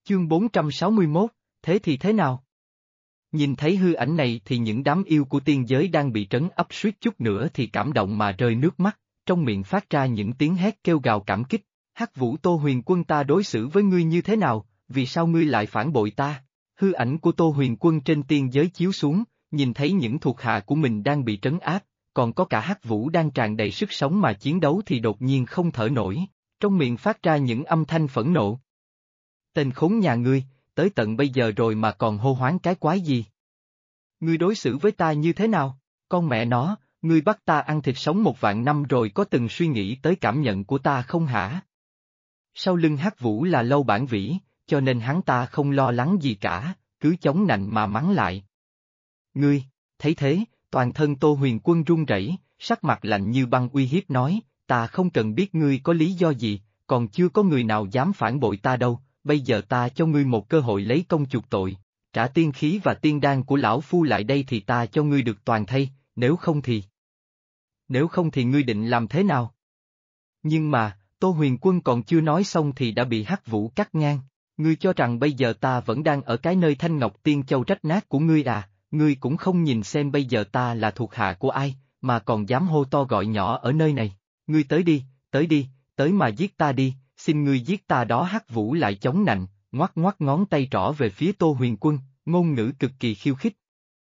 Chương 461, thế thì thế nào? Nhìn thấy hư ảnh này thì những đám yêu của tiên giới đang bị trấn áp suýt chút nữa thì cảm động mà rơi nước mắt, trong miệng phát ra những tiếng hét kêu gào cảm kích. Hắc Vũ Tô Huyền Quân, ta đối xử với ngươi như thế nào, vì sao ngươi lại phản bội ta? Hư ảnh của Tô Huyền Quân trên tiên giới chiếu xuống, nhìn thấy những thuộc hạ của mình đang bị trấn áp, còn có cả Hắc Vũ đang tràn đầy sức sống mà chiến đấu thì đột nhiên không thở nổi, trong miệng phát ra những âm thanh phẫn nộ. Tên khốn nhà ngươi, tới tận bây giờ rồi mà còn hô hoán cái quái gì? Ngươi đối xử với ta như thế nào? Con mẹ nó, ngươi bắt ta ăn thịt sống 1.000 năm rồi có từng suy nghĩ tới cảm nhận của ta không hả? Sau lưng Hắc Vũ là Lâu Bản Vĩ, cho nên hắn ta không lo lắng gì cả, cứ chống nạnh mà mắng lại. Ngươi, thấy thế, toàn thân Tô Huyền Quân run rẩy, sắc mặt lạnh như băng uy hiếp nói, ta không cần biết ngươi có lý do gì, còn chưa có người nào dám phản bội ta đâu, bây giờ ta cho ngươi một cơ hội lấy công chuộc tội, trả tiên khí và tiên đan của lão phu lại đây thì ta cho ngươi được toàn thây, nếu không thì... Nếu không thì ngươi định làm thế nào? Nhưng mà, Tô Huyền Quân còn chưa nói xong thì đã bị Hắc Vũ cắt ngang. Ngươi cho rằng bây giờ ta vẫn đang ở cái nơi Thanh Ngọc Tiên Châu rách nát của ngươi à, ngươi cũng không nhìn xem bây giờ ta là thuộc hạ của ai, mà còn dám hô to gọi nhỏ ở nơi này. Ngươi tới đi, tới mà giết ta đi, xin ngươi giết ta đó. Hắc Vũ lại chống nạnh, ngoắc ngoắc ngón tay trỏ về phía Tô Huyền Quân, ngôn ngữ cực kỳ khiêu khích.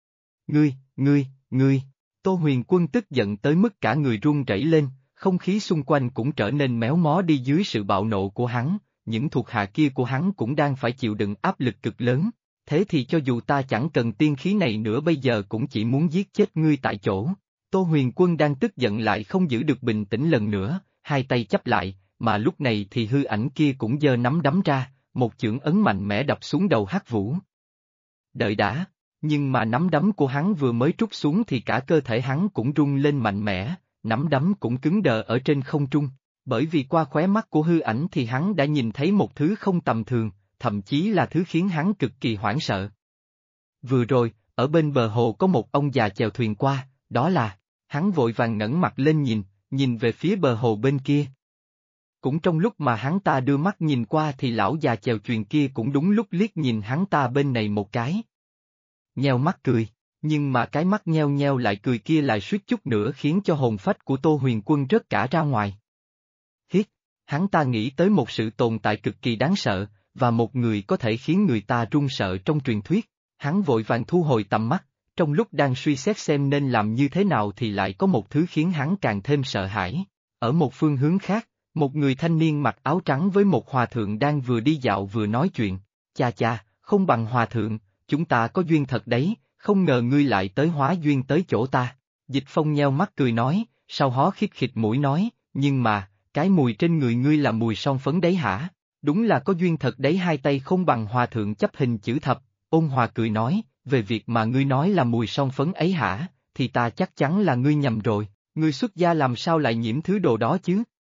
Ngươi, Tô Huyền Quân tức giận tới mức cả người run rẩy lên, không khí xung quanh cũng trở nên méo mó đi dưới sự bạo nộ của hắn, những thuộc hạ kia của hắn cũng đang phải chịu đựng áp lực cực lớn, thế thì cho dù ta chẳng cần tiên khí này nữa bây giờ cũng chỉ muốn giết chết ngươi tại chỗ. Tô Huyền Quân đang tức giận lại không giữ được bình tĩnh lần nữa, hai tay chắp lại, mà lúc này thì hư ảnh kia cũng giơ nắm đấm ra, một chưởng ấn mạnh mẽ đập xuống đầu Hắc Vũ. Đợi đã, nhưng mà nắm đấm của hắn vừa mới trút xuống thì cả cơ thể hắn cũng rung lên mạnh mẽ, nắm đấm cũng cứng đờ ở trên không trung, bởi vì qua khóe mắt của hư ảnh thì hắn đã nhìn thấy một thứ không tầm thường, thậm chí là thứ khiến hắn cực kỳ hoảng sợ. Vừa rồi, ở bên bờ hồ có một ông già chèo thuyền qua, đó là, hắn vội vàng ngẩng mặt lên nhìn về phía bờ hồ bên kia. Cũng trong lúc mà hắn ta đưa mắt nhìn qua thì lão già chèo thuyền kia cũng đúng lúc liếc nhìn hắn ta bên này một cái. Nheo mắt cười, nhưng mà cái mắt nheo nheo lại cười kia lại suýt chút nữa khiến cho hồn phách của Tô Huyền Quân rớt cả ra ngoài. Hiết, hắn ta nghĩ tới một sự tồn tại cực kỳ đáng sợ, và một người có thể khiến người ta run sợ trong truyền thuyết, hắn vội vàng thu hồi tầm mắt, trong lúc đang suy xét xem nên làm như thế nào thì lại có một thứ khiến hắn càng thêm sợ hãi. Ở một phương hướng khác, một người thanh niên mặc áo trắng với một hòa thượng đang vừa đi dạo vừa nói chuyện, cha, không bằng hòa thượng, chúng ta có duyên thật đấy, không ngờ ngươi lại tới hóa duyên tới chỗ ta. Dịch Phong nheo mắt cười nói, sau hó khít khịt mũi nói, nhưng mà, cái mùi trên người ngươi là mùi son phấn đấy hả? Đúng là có duyên thật đấy. Hai tay không bằng hòa thượng chấp hình chữ thập, ôn hòa cười nói, về việc mà ngươi nói là mùi son phấn ấy hả, thì ta chắc chắn là ngươi nhầm rồi, ngươi xuất gia làm sao lại nhiễm thứ đồ đó chứ?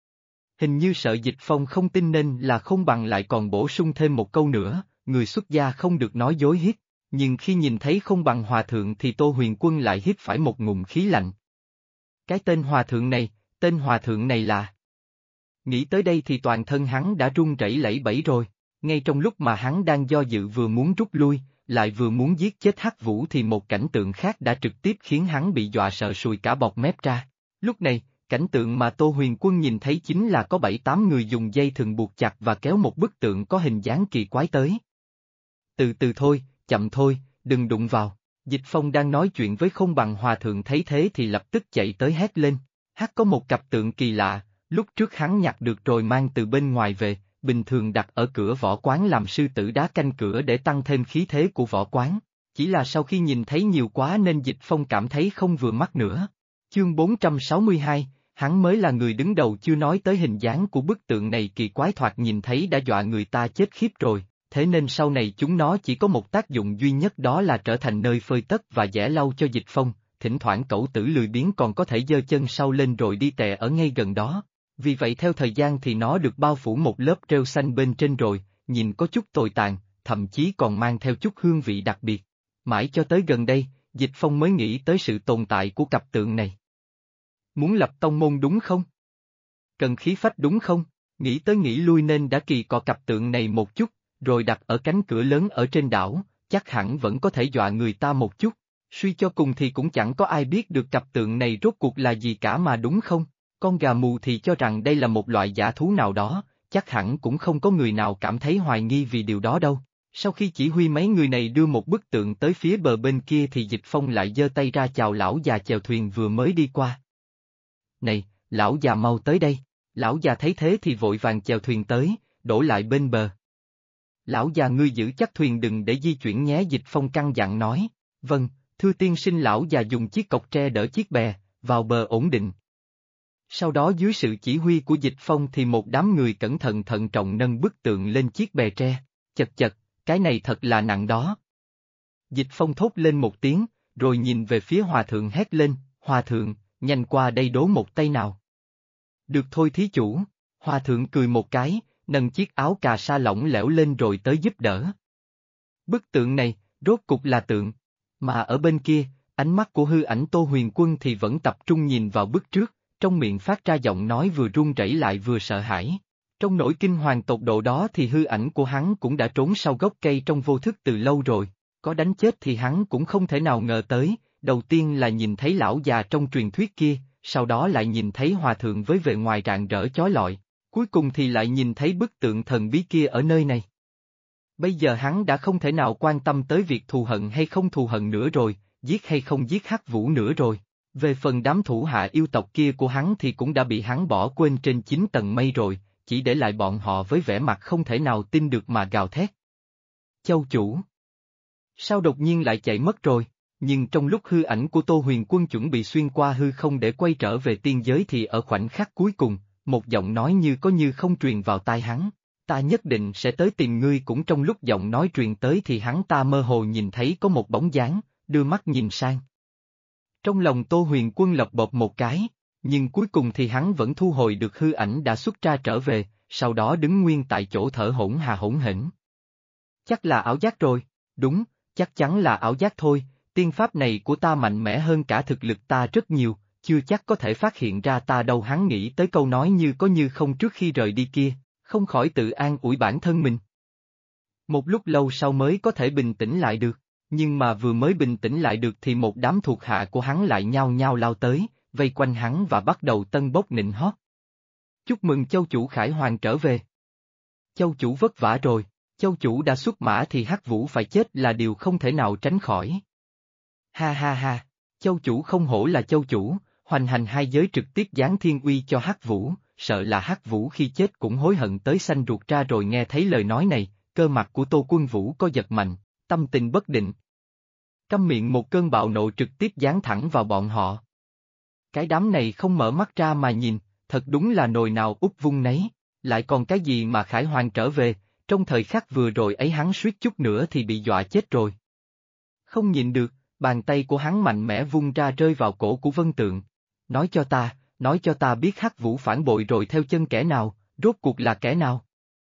Hình như sợ Dịch Phong không tin nên là không bằng lại còn bổ sung thêm một câu nữa, người xuất gia không được nói dối hít. Nhưng khi nhìn thấy không bằng hòa thượng thì Tô Huyền Quân lại hít phải một ngụm khí lạnh. Cái tên hòa thượng này là... Nghĩ tới đây thì toàn thân hắn đã run rẩy lẩy bẩy rồi, ngay trong lúc mà hắn đang do dự vừa muốn rút lui, lại vừa muốn giết chết Hắc Vũ thì một cảnh tượng khác đã trực tiếp khiến hắn bị dọa sợ sùi cả bọt mép ra. Lúc này, cảnh tượng mà Tô Huyền Quân nhìn thấy chính là có 7-8 người dùng dây thừng buộc chặt và kéo một bức tượng có hình dáng kỳ quái tới. Từ từ thôi, chậm thôi, đừng đụng vào. Dịch Phong đang nói chuyện với không bằng hòa thượng thấy thế thì lập tức chạy tới hét lên. Có một cặp tượng kỳ lạ, lúc trước hắn nhặt được rồi mang từ bên ngoài về, bình thường đặt ở cửa võ quán làm sư tử đá canh cửa để tăng thêm khí thế của võ quán. Chỉ là sau khi nhìn thấy nhiều quá nên Dịch Phong cảm thấy không vừa mắt nữa. Chương 462, hắn mới là người đứng đầu chưa nói tới hình dáng của bức tượng này kỳ quái thoạt nhìn thấy đã dọa người ta chết khiếp rồi. Thế nên sau này chúng nó chỉ có một tác dụng duy nhất đó là trở thành nơi phơi tất và giẻ lau cho Dịch Phong, thỉnh thoảng cẩu tử lười biếng còn có thể giơ chân sau lên rồi đi tè ở ngay gần đó. Vì vậy theo thời gian thì nó được bao phủ một lớp rêu xanh bên trên rồi, nhìn có chút tồi tàn, thậm chí còn mang theo chút hương vị đặc biệt. Mãi cho tới gần đây, Dịch Phong mới nghĩ tới sự tồn tại của cặp tượng này. Muốn lập tông môn đúng không? Cần khí phách đúng không? Nghĩ tới nghĩ lui nên đã kỳ cọ cặp tượng này một chút, rồi đặt ở cánh cửa lớn ở trên đảo, chắc hẳn vẫn có thể dọa người ta một chút. Suy cho cùng thì cũng chẳng có ai biết được cặp tượng này rốt cuộc là gì cả mà đúng không? Con gà mù thì cho rằng đây là một loại dã thú nào đó, chắc hẳn cũng không có người nào cảm thấy hoài nghi vì điều đó đâu. Sau khi chỉ huy mấy người này đưa một bức tượng tới phía bờ bên kia thì Dịch Phong lại giơ tay ra chào lão già chèo thuyền vừa mới đi qua. Này, lão già mau tới đây. Lão già thấy thế thì vội vàng chèo thuyền tới, đổ lại bên bờ. Lão già ngươi giữ chắc thuyền đừng để di chuyển nhé, Dịch Phong căn dặn nói. Vâng, thưa tiên sinh. Lão già dùng chiếc cọc tre đỡ chiếc bè, vào bờ ổn định. Sau đó dưới sự chỉ huy của Dịch Phong thì một đám người cẩn thận thận trọng nâng bức tượng lên chiếc bè tre. Chật chật, cái này thật là nặng đó. Dịch Phong thốt lên một tiếng, rồi nhìn về phía hòa thượng hét lên, hòa thượng, nhanh qua đây đố một tay nào. Được thôi thí chủ. Hòa thượng cười một cái, nâng chiếc áo cà sa lỏng lẻo lên rồi tới giúp đỡ. Bức tượng này, rốt cục là tượng. Mà ở bên kia, ánh mắt của hư ảnh Tô Huyền Quân thì vẫn tập trung nhìn vào bức trước, trong miệng phát ra giọng nói vừa run rẩy lại vừa sợ hãi. Trong nỗi kinh hoàng tột độ đó thì hư ảnh của hắn cũng đã trốn sau gốc cây trong vô thức từ lâu rồi, có đánh chết thì hắn cũng không thể nào ngờ tới, đầu tiên là nhìn thấy lão già trong truyền thuyết kia, sau đó lại nhìn thấy hòa thượng với vẻ ngoài rạng rỡ chói lọi, cuối cùng thì lại nhìn thấy bức tượng thần bí kia ở nơi này. Bây giờ hắn đã không thể nào quan tâm tới việc thù hận hay không thù hận nữa rồi, giết hay không giết Hắc Vũ nữa rồi. Về phần đám thủ hạ yêu tộc kia của hắn thì cũng đã bị hắn bỏ quên trên 9 tầng mây rồi, chỉ để lại bọn họ với vẻ mặt không thể nào tin được mà gào thét. Châu chủ! Sao đột nhiên lại chạy mất rồi? Nhưng trong lúc hư ảnh của Tô Huyền Quân chuẩn bị xuyên qua hư không để quay trở về tiên giới thì ở khoảnh khắc cuối cùng, một giọng nói như có như không truyền vào tai hắn. Ta nhất định sẽ tới tìm ngươi. Cũng trong lúc giọng nói truyền tới thì hắn ta mơ hồ nhìn thấy có một bóng dáng, đưa mắt nhìn sang. Trong lòng Tô Huyền Quân lộc bộp một cái, nhưng cuối cùng thì hắn vẫn thu hồi được hư ảnh đã xuất ra trở về, sau đó đứng nguyên tại chỗ thở hổn hển. Chắc là ảo giác rồi, đúng, chắc chắn là ảo giác thôi, tiên pháp này của ta mạnh mẽ hơn cả thực lực ta rất nhiều, chưa chắc có thể phát hiện ra ta đâu. Hắn nghĩ tới câu nói như có như không trước khi rời đi kia, không khỏi tự an ủi bản thân mình. Một lúc lâu sau mới có thể bình tĩnh lại được. Nhưng mà vừa mới bình tĩnh lại được thì một đám thuộc hạ của hắn lại nhao nhao lao tới, vây quanh hắn và bắt đầu tân bốc nịnh hót. Chúc mừng châu chủ Khải Hoàn trở về. Châu chủ vất vả rồi, châu chủ đã xuất mã thì Hắc Vũ phải chết là điều không thể nào tránh khỏi. Ha ha ha, châu chủ không hổ là châu chủ, hoành hành hai giới trực tiếp giáng thiên uy cho Hắc Vũ, sợ là Hắc Vũ khi chết cũng hối hận tới xanh ruột ra rồi. Nghe thấy lời nói này, cơ mặt của Tô Quân Vũ có giật mạnh, tâm tình bất định. Câm miệng, một cơn bạo nộ trực tiếp giáng thẳng vào bọn họ. Cái đám này không mở mắt ra mà nhìn, thật đúng là nồi nào úp vung nấy, lại còn cái gì mà Khải Hoàn trở về, trong thời khắc vừa rồi ấy hắn suýt chút nữa thì bị dọa chết rồi. Không nhịn được, bàn tay của hắn mạnh mẽ vung ra rơi vào cổ của Vân Tượng. Nói cho ta biết Hắc Vũ phản bội rồi theo chân kẻ nào, rốt cuộc là kẻ nào?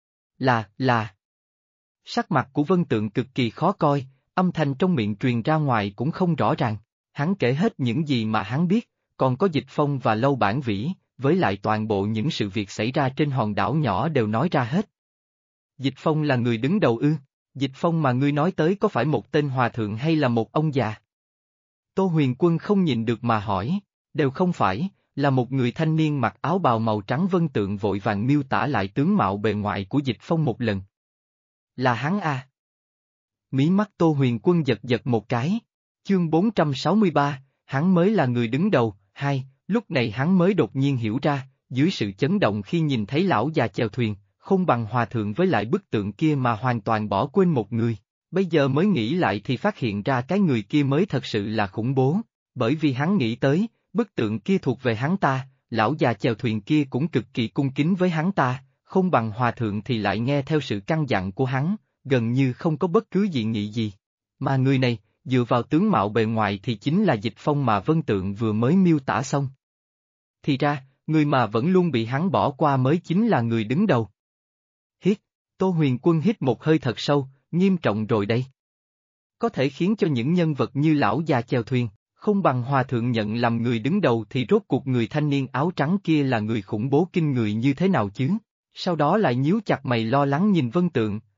Là. Sắc mặt của Vân Tượng cực kỳ khó coi, âm thanh trong miệng truyền ra ngoài cũng không rõ ràng. Hắn kể hết những gì mà hắn biết, còn có Dịch Phong và Lâu Bản Vĩ, với lại toàn bộ những sự việc xảy ra trên hòn đảo nhỏ đều nói ra hết. Dịch Phong là người đứng đầu ư? Dịch Phong mà ngươi nói tới có phải một tên hòa thượng hay là một ông già? Tô Huyền Quân không nhìn được mà hỏi, đều không phải, là một người thanh niên mặc áo bào màu trắng. Vân Tượng vội vàng miêu tả lại tướng mạo bề ngoài của Dịch Phong một lần. Là hắn à? Mí mắt Tô Huyền Quân giật giật một cái. Chương 463, hắn mới là người đứng đầu. Lúc này hắn mới đột nhiên hiểu ra, dưới sự chấn động khi nhìn thấy lão già chèo thuyền, không bằng hòa thượng với lại bức tượng kia mà hoàn toàn bỏ quên một người. Bây giờ mới nghĩ lại thì phát hiện ra cái người kia mới thật sự là khủng bố, bởi vì hắn nghĩ tới, bức tượng kia thuộc về hắn ta, lão già chèo thuyền kia cũng cực kỳ cung kính với hắn ta, không bằng hòa thượng thì lại nghe theo sự căn dặn của hắn, gần như không có bất cứ dị nghị gì. Mà người này, dựa vào tướng mạo bề ngoài thì chính là Dịch Phong mà Vân Tượng vừa mới miêu tả xong. Thì ra, người mà vẫn luôn bị hắn bỏ qua mới chính là người đứng đầu. Hít, Tô Huyền Quân hít một hơi thật sâu, nghiêm trọng rồi đây. Có thể khiến cho những nhân vật như lão già chèo thuyền, không bằng hòa thượng nhận làm người đứng đầu thì rốt cuộc người thanh niên áo trắng kia là người khủng bố kinh người như thế nào chứ? Sau đó lại nhíu chặt mày lo lắng nhìn Vân Tượng,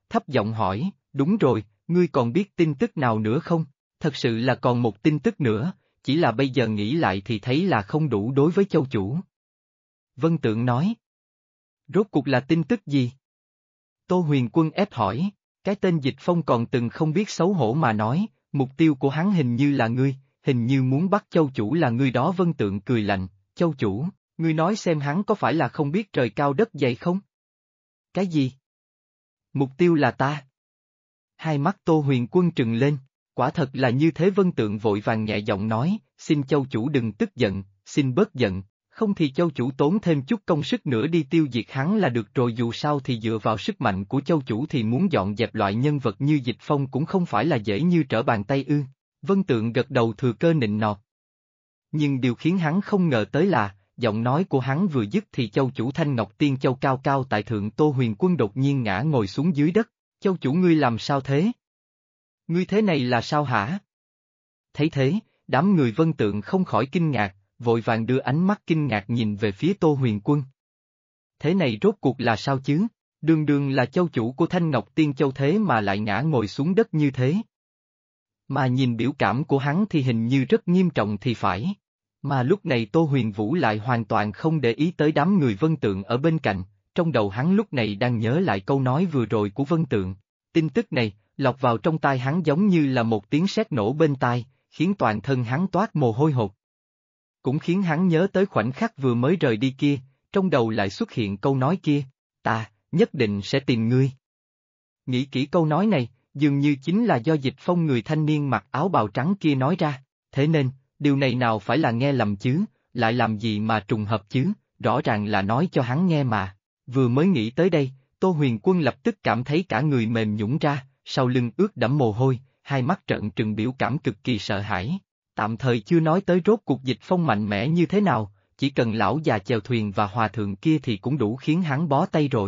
thấp giọng hỏi, đúng rồi, ngươi còn biết tin tức nào nữa không? Thật sự là còn một tin tức nữa, chỉ là bây giờ nghĩ lại thì thấy là không đủ đối với châu chủ. Vân Tượng nói. Rốt cuộc là tin tức gì? Tô Huyền Quân ép hỏi, cái tên Dịch Phong còn từng không biết xấu hổ mà nói, mục tiêu của hắn hình như là ngươi, hình như muốn bắt châu chủ là ngươi đó. Vân Tượng cười lạnh, châu chủ, ngươi nói xem hắn có phải là không biết trời cao đất dày không? Cái gì? Mục tiêu là ta. Hai mắt Tô Huyền Quân trừng lên, quả thật là như thế. Vân Tượng vội vàng nhẹ giọng nói, xin châu chủ đừng tức giận, xin bớt giận, không thì châu chủ tốn thêm chút công sức nữa đi tiêu diệt hắn là được rồi. Dù sao thì dựa vào sức mạnh của châu chủ thì muốn dọn dẹp loại nhân vật như Dịch Phong cũng không phải là dễ như trở bàn tay ư. Vân Tượng gật đầu thừa cơ nịnh nọt. Nhưng điều khiến hắn không ngờ tới là, giọng nói của hắn vừa dứt thì châu chủ Thanh Ngọc Tiên Châu cao cao tại thượng Tô Huyền Quân đột nhiên ngã ngồi xuống dưới đất. Châu chủ ngươi làm sao thế? Ngươi thế này là sao hả? Thấy thế, đám người Vân Tượng không khỏi kinh ngạc, vội vàng đưa ánh mắt kinh ngạc nhìn về phía Tô Huyền Quân. Thế này rốt cuộc là sao chứ? Đường đường là châu chủ của Thanh Ngọc Tiên Châu thế mà lại ngã ngồi xuống đất như thế. Mà nhìn biểu cảm của hắn thì hình như rất nghiêm trọng thì phải. Mà lúc này Tô Huyền Vũ lại hoàn toàn không để ý tới đám người Vân Tượng ở bên cạnh, trong đầu hắn lúc này đang nhớ lại câu nói vừa rồi của Vân Tượng. Tin tức này, lọt vào trong tai hắn giống như là một tiếng sét nổ bên tai, khiến toàn thân hắn toát mồ hôi hột. Cũng khiến hắn nhớ tới khoảnh khắc vừa mới rời đi kia, trong đầu lại xuất hiện câu nói kia, ta, nhất định sẽ tìm ngươi. Nghĩ kỹ câu nói này, dường như chính là do Dịch Phong người thanh niên mặc áo bào trắng kia nói ra, thế nên, điều này nào phải là nghe lầm chứ, lại làm gì mà trùng hợp chứ, rõ ràng là nói cho hắn nghe mà. Vừa mới nghĩ tới đây, Tô Huyền Quân lập tức cảm thấy cả người mềm nhũn ra, sau lưng ướt đẫm mồ hôi, hai mắt trợn trừng biểu cảm cực kỳ sợ hãi. Tạm thời chưa nói tới rốt cuộc Dịch Phong mạnh mẽ như thế nào, chỉ cần lão già chèo thuyền và hòa thượng kia thì cũng đủ khiến hắn bó tay rồi.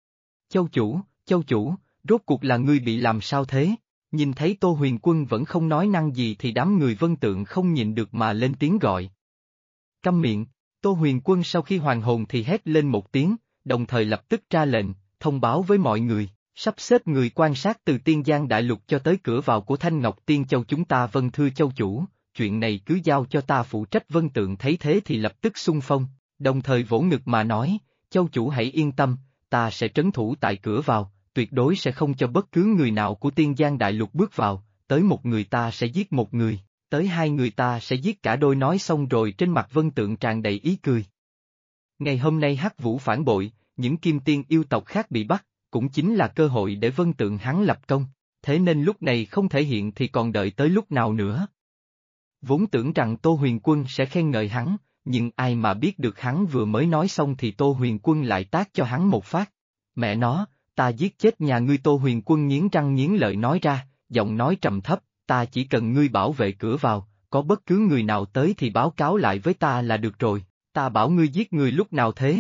Châu chủ, rốt cuộc là ngươi bị làm sao thế? Nhìn thấy Tô Huyền Quân vẫn không nói năng gì thì đám người Vân Tượng không nhịn được mà lên tiếng gọi. Câm miệng, Tô Huyền Quân sau khi hoàn hồn thì hét lên một tiếng, đồng thời lập tức ra lệnh, thông báo với mọi người, sắp xếp người quan sát từ Tiên Giang Đại Lục cho tới cửa vào của Thanh Ngọc Tiên Châu chúng ta. Vâng thưa châu chủ, chuyện này cứ giao cho ta phụ trách. Vân Tượng thấy thế thì lập tức xung phong, đồng thời vỗ ngực mà nói, châu chủ hãy yên tâm, ta sẽ trấn thủ tại cửa vào, tuyệt đối sẽ không cho bất cứ người nào của Tiên Giang Đại Lục bước vào, tới một người ta sẽ giết một người, tới hai người ta sẽ giết cả đôi. Nói xong rồi trên mặt Vân Tượng tràn đầy ý cười. Ngày hôm nay Hắc Vũ phản bội, những kim tiên yêu tộc khác bị bắt, cũng chính là cơ hội để Vân Tượng hắn lập công, thế nên lúc này không thể hiện thì còn đợi tới lúc nào nữa. Vốn tưởng rằng Tô Huyền Quân sẽ khen ngợi hắn, nhưng ai mà biết được hắn vừa mới nói xong thì Tô Huyền Quân lại tát cho hắn một phát. Mẹ nó, ta giết chết nhà ngươi. Tô Huyền Quân nghiến răng nghiến lợi nói ra, giọng nói trầm thấp, ta chỉ cần ngươi bảo vệ cửa vào, có bất cứ người nào tới thì báo cáo lại với ta là được rồi, ta bảo ngươi giết người lúc nào thế?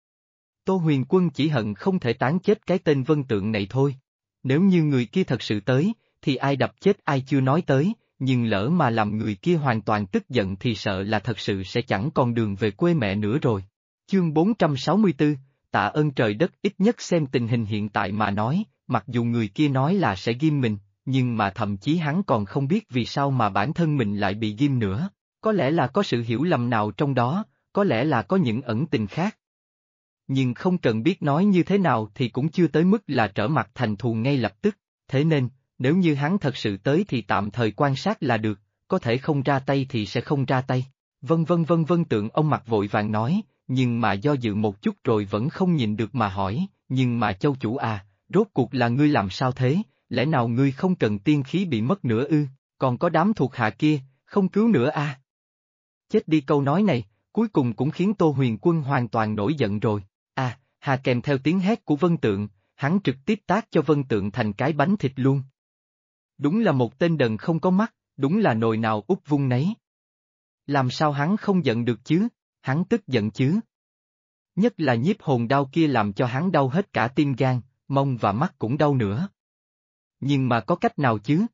Tô Huyền Quân chỉ hận không thể tán chết cái tên Vân Tượng này thôi. Nếu như người kia thật sự tới, thì ai đập chết ai chưa nói tới, nhưng lỡ mà làm người kia hoàn toàn tức giận thì sợ là thật sự sẽ chẳng còn đường về quê mẹ nữa rồi. Chương 464, tạ ơn trời đất. Ít nhất xem tình hình hiện tại mà nói, mặc dù người kia nói là sẽ ghim mình, nhưng mà thậm chí hắn còn không biết vì sao mà bản thân mình lại bị ghim nữa. Có lẽ là có sự hiểu lầm nào trong đó, có lẽ là có những ẩn tình khác. Nhưng không cần biết nói như thế nào thì cũng chưa tới mức là trở mặt thành thù ngay lập tức, thế nên, nếu như hắn thật sự tới thì tạm thời quan sát là được, có thể không ra tay thì sẽ không ra tay. Vân Tượng ông mặt vội vàng nói, nhưng mà do dự một chút rồi vẫn không nhìn được mà hỏi, nhưng mà châu chủ à, rốt cuộc là ngươi làm sao thế, lẽ nào ngươi không cần tiên khí bị mất nữa ư, còn có đám thuộc hạ kia, không cứu nữa à? Chết đi. Câu nói này, cuối cùng cũng khiến Tô Huyền Quân hoàn toàn nổi giận rồi. À, hà kèm theo tiếng hét của Vân Tượng, hắn trực tiếp tát cho Vân Tượng thành cái bánh thịt luôn. Đúng là một tên đần không có mắt, đúng là nồi nào úp vung nấy. Làm sao hắn không giận được chứ, hắn tức giận chứ. Nhất là nhiếp hồn đao kia làm cho hắn đau hết cả tim gan, mông và mắt cũng đau nữa. Nhưng mà có cách nào chứ?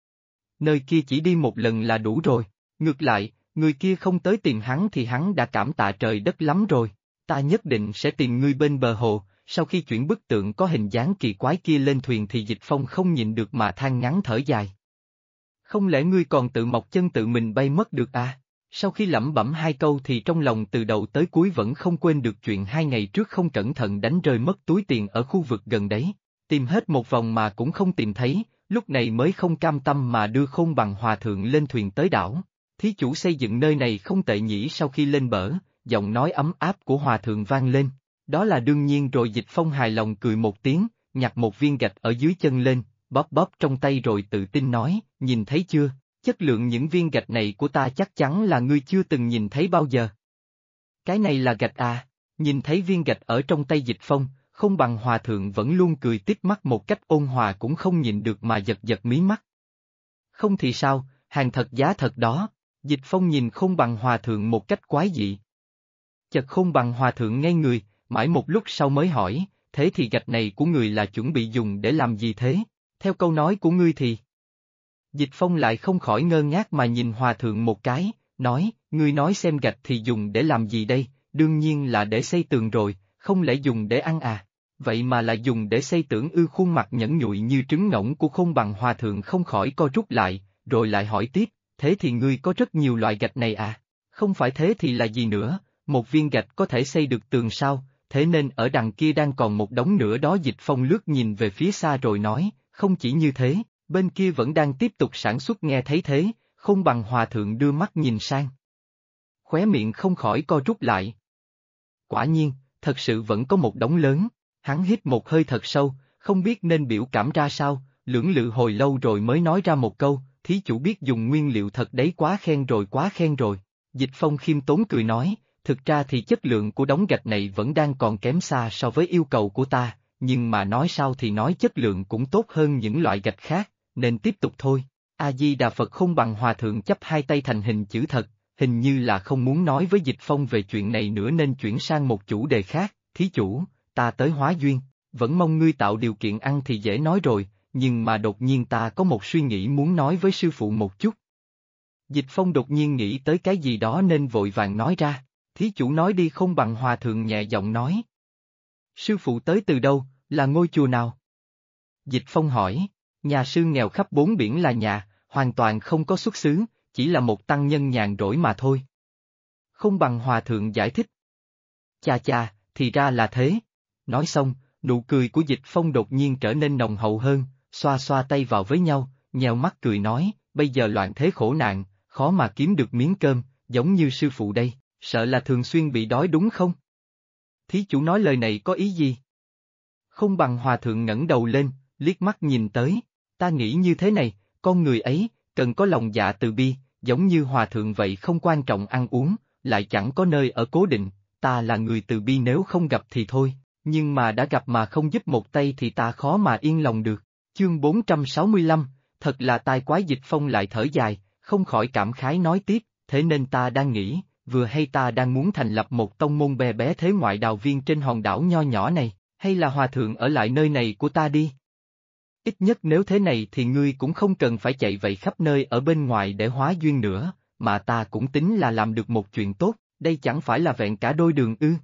Nơi kia chỉ đi một lần là đủ rồi, ngược lại, người kia không tới tìm hắn thì hắn đã cảm tạ trời đất lắm rồi. Ta nhất định sẽ tìm ngươi bên bờ hồ, Sau khi chuyển bức tượng có hình dáng kỳ quái kia lên thuyền thì Dịch Phong không nhịn được mà than ngắn thở dài. Không lẽ ngươi còn tự mọc chân tự mình bay mất được à? Sau khi lẩm bẩm hai câu thì trong lòng từ đầu tới cuối vẫn không quên được chuyện 2 ngày trước không cẩn thận đánh rơi mất túi tiền ở khu vực gần đấy. Tìm hết một vòng mà cũng không tìm thấy, lúc này mới không cam tâm mà đưa Khôn Bằng Hòa Thượng lên thuyền tới đảo. Thí chủ xây dựng nơi này không tệ nhỉ. Sau khi lên bờ, giọng nói ấm áp của Hòa Thượng vang lên. Đó là đương nhiên rồi. Dịch Phong hài lòng cười một tiếng, nhặt một viên gạch ở dưới chân lên, bóp bóp trong tay rồi tự tin nói, nhìn thấy chưa, chất lượng những viên gạch này của ta chắc chắn là ngươi chưa từng nhìn thấy bao giờ. Cái này là gạch à? Nhìn thấy viên gạch ở trong tay Dịch Phong, Khôn Bằng Hòa Thượng vẫn luôn cười tít mắt một cách ôn hòa cũng không nhịn được mà giật giật mí mắt. Không thì sao, hàng thật giá thật đó. Dịch Phong nhìn Khôn Bằng Hòa Thượng một cách quái dị. Chợt Khôn Bằng Hòa Thượng ngây người, mãi một lúc sau mới hỏi, thế thì gạch này của người là chuẩn bị dùng để làm gì thế? Theo câu nói của ngươi thì... Dịch Phong lại không khỏi ngơ ngác mà nhìn Hòa Thượng một cái, nói, ngươi nói xem gạch thì dùng để làm gì đây, đương nhiên là để xây tường rồi, không lẽ dùng để ăn à? Vậy mà lại dùng để xây tưởng ư? Khuôn mặt nhẫn nhụi như trứng ngỗng của Khôn Bằng Hòa Thượng không khỏi co rút lại, rồi lại hỏi tiếp, thế thì ngươi có rất nhiều loại gạch này à? Không phải thế thì là gì nữa, một viên gạch có thể xây được tường sao, thế nên ở đằng kia đang còn một đống nữa đó. Dịch Phong lướt nhìn về phía xa rồi nói, không chỉ như thế, bên kia vẫn đang tiếp tục sản xuất. Nghe thấy thế, Khôn Bằng Hòa Thượng đưa mắt nhìn sang. Khóe miệng không khỏi co rút lại. Quả nhiên, thật sự vẫn có một đống lớn, hắn hít một hơi thật sâu, không biết nên biểu cảm ra sao, lưỡng lự hồi lâu rồi mới nói ra một câu, thí chủ biết dùng nguyên liệu thật đấy, quá khen rồi, quá khen rồi. Dịch Phong khiêm tốn cười nói, thực ra thì chất lượng của đống gạch này vẫn đang còn kém xa so với yêu cầu của ta, nhưng mà nói sao thì nói chất lượng cũng tốt hơn những loại gạch khác, nên tiếp tục thôi. A-di-đà Phật. Khôn Bằng Hòa Thượng chắp hai tay thành hình chữ thật, hình như là không muốn nói với Dịch Phong về chuyện này nữa nên chuyển sang một chủ đề khác, thí chủ, ta tới hóa duyên, vẫn mong ngươi tạo điều kiện. Ăn thì dễ nói rồi, nhưng mà đột nhiên ta có một suy nghĩ muốn nói với sư phụ một chút. Dịch Phong đột nhiên nghĩ tới cái gì đó nên vội vàng nói ra, thí chủ nói đi. Khôn Bằng Hòa Thượng nhẹ giọng nói. Sư phụ tới từ đâu, là ngôi chùa nào? Dịch Phong hỏi, nhà sư nghèo khắp bốn biển là nhà, hoàn toàn không có xuất xứ, chỉ là một tăng nhân nhàn rỗi mà thôi. Khôn Bằng Hòa Thượng giải thích. Chà chà, thì ra là thế. Nói xong, nụ cười của Dịch Phong đột nhiên trở nên nồng hậu hơn, xoa xoa tay vào với nhau, nheo mắt cười nói, bây giờ loạn thế khổ nạn, khó mà kiếm được miếng cơm, giống như sư phụ đây, sợ là thường xuyên bị đói đúng không? Thí chủ nói lời này có ý gì? Khôn Bằng Hòa Thượng ngẩng đầu lên, liếc mắt nhìn tới, ta nghĩ như thế này, con người ấy, cần có lòng dạ từ bi, giống như Hòa Thượng vậy, không quan trọng ăn uống, lại chẳng có nơi ở cố định, ta là người từ bi, nếu không gặp thì thôi, nhưng mà đã gặp mà không giúp một tay thì ta khó mà yên lòng được. Chương 465, thật là tai quái. Dịch Phong lại thở dài, không khỏi cảm khái nói tiếp, thế nên ta đang nghĩ, vừa hay ta đang muốn thành lập một tông môn bé bé thế ngoại đạo viên trên hòn đảo nho nhỏ này, hay là Hòa Thượng ở lại nơi này của ta đi. Ít nhất nếu thế này thì ngươi cũng không cần phải chạy vậy khắp nơi ở bên ngoài để hóa duyên nữa, mà ta cũng tính là làm được một chuyện tốt, đây chẳng phải là vẹn cả đôi đường ư.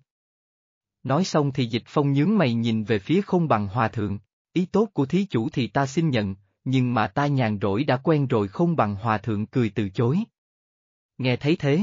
Nói xong thì Dịch Phong nhướng mày nhìn về phía Khôn Bằng Hòa Thượng, ý tốt của thí chủ thì ta xin nhận, nhưng mà ta nhàn rỗi đã quen rồi. Khôn Bằng Hòa Thượng cười từ chối. Nghe thấy thế,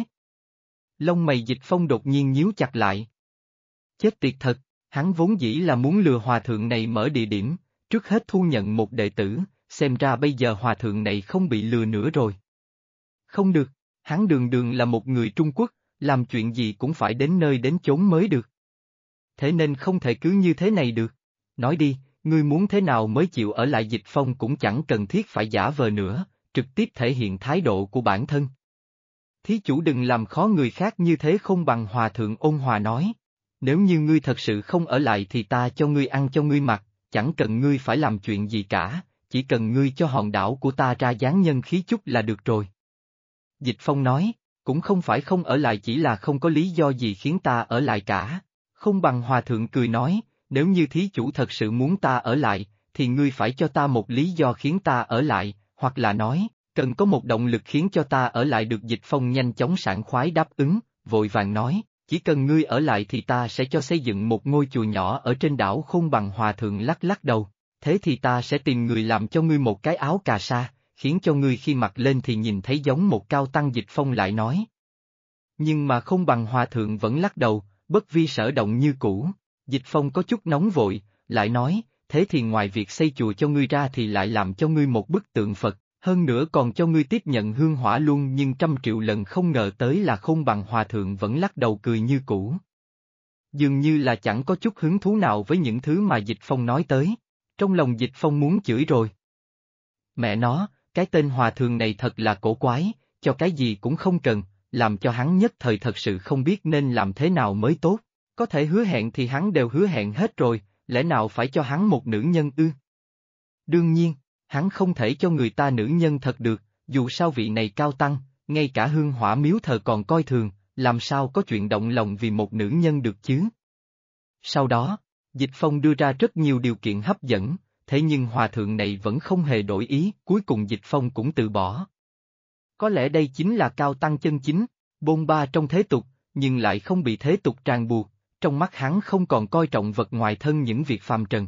lông mày Dịch Phong đột nhiên nhíu chặt lại. Chết tiệt thật, hắn vốn dĩ là muốn lừa Hòa Thượng này mở địa điểm, trước hết thu nhận một đệ tử, xem ra bây giờ Hòa Thượng này không bị lừa nữa rồi. Không được, hắn đường đường là một người Trung Quốc, làm chuyện gì cũng phải đến nơi đến chốn mới được. Thế nên không thể cứ như thế này được. Nói đi, ngươi muốn thế nào mới chịu ở lại? Dịch Phong cũng chẳng cần thiết phải giả vờ nữa, trực tiếp thể hiện thái độ của bản thân. Thí chủ đừng làm khó người khác như thế. Khôn Bằng Hòa Thượng ôn hòa nói. Nếu như ngươi thật sự không ở lại thì ta cho ngươi ăn cho ngươi mặc, chẳng cần ngươi phải làm chuyện gì cả, chỉ cần ngươi cho hòn đảo của ta ra dáng nhân khí chút là được rồi. Dịch Phong nói, cũng không phải không ở lại, chỉ là không có lý do gì khiến ta ở lại cả. Khôn Bằng Hòa Thượng cười nói, nếu như thí chủ thật sự muốn ta ở lại, thì ngươi phải cho ta một lý do khiến ta ở lại, hoặc là nói, cần có một động lực khiến cho ta ở lại được. Dịch Phong nhanh chóng sảng khoái đáp ứng, vội vàng nói, Chỉ cần ngươi ở lại thì ta sẽ cho xây dựng một ngôi chùa nhỏ ở trên đảo Khôn Bằng. Hòa thượng lắc lắc đầu, thế thì ta sẽ tìm người làm cho ngươi một cái áo cà sa, khiến cho ngươi khi mặc lên thì nhìn thấy giống một cao tăng. Dịch Phong lại nói. Nhưng mà Khôn Bằng hòa thượng vẫn lắc đầu, bất vi sở động như cũ. Dịch Phong có chút nóng vội, lại nói, thế thì ngoài việc xây chùa cho ngươi ra thì lại làm cho ngươi một bức tượng Phật, hơn nữa còn cho ngươi tiếp nhận hương hỏa luôn. Nhưng 100 triệu lần không ngờ tới là Khôn Bằng hòa thượng vẫn lắc đầu cười như cũ. Dường như là chẳng có chút hứng thú nào với những thứ mà Dịch Phong nói tới. Trong lòng Dịch Phong muốn chửi rồi. Mẹ nó, cái tên hòa thượng này thật là cổ quái, cho cái gì cũng không cần, làm cho hắn nhất thời thật sự không biết nên làm thế nào mới tốt. Có thể hứa hẹn thì hắn đều hứa hẹn hết rồi, lẽ nào phải cho hắn một nữ nhân ư? Đương nhiên, hắn không thể cho người ta nữ nhân thật được, dù sao vị này cao tăng, ngay cả hương hỏa miếu thờ còn coi thường, làm sao có chuyện động lòng vì một nữ nhân được chứ? Sau đó, Dịch Phong đưa ra rất nhiều điều kiện hấp dẫn, thế nhưng hòa thượng này vẫn không hề đổi ý, cuối cùng Dịch Phong cũng từ bỏ. Có lẽ đây chính là cao tăng chân chính, bôn ba trong thế tục, nhưng lại không bị thế tục ràng buộc, trong mắt hắn không còn coi trọng vật ngoài thân những việc phàm trần.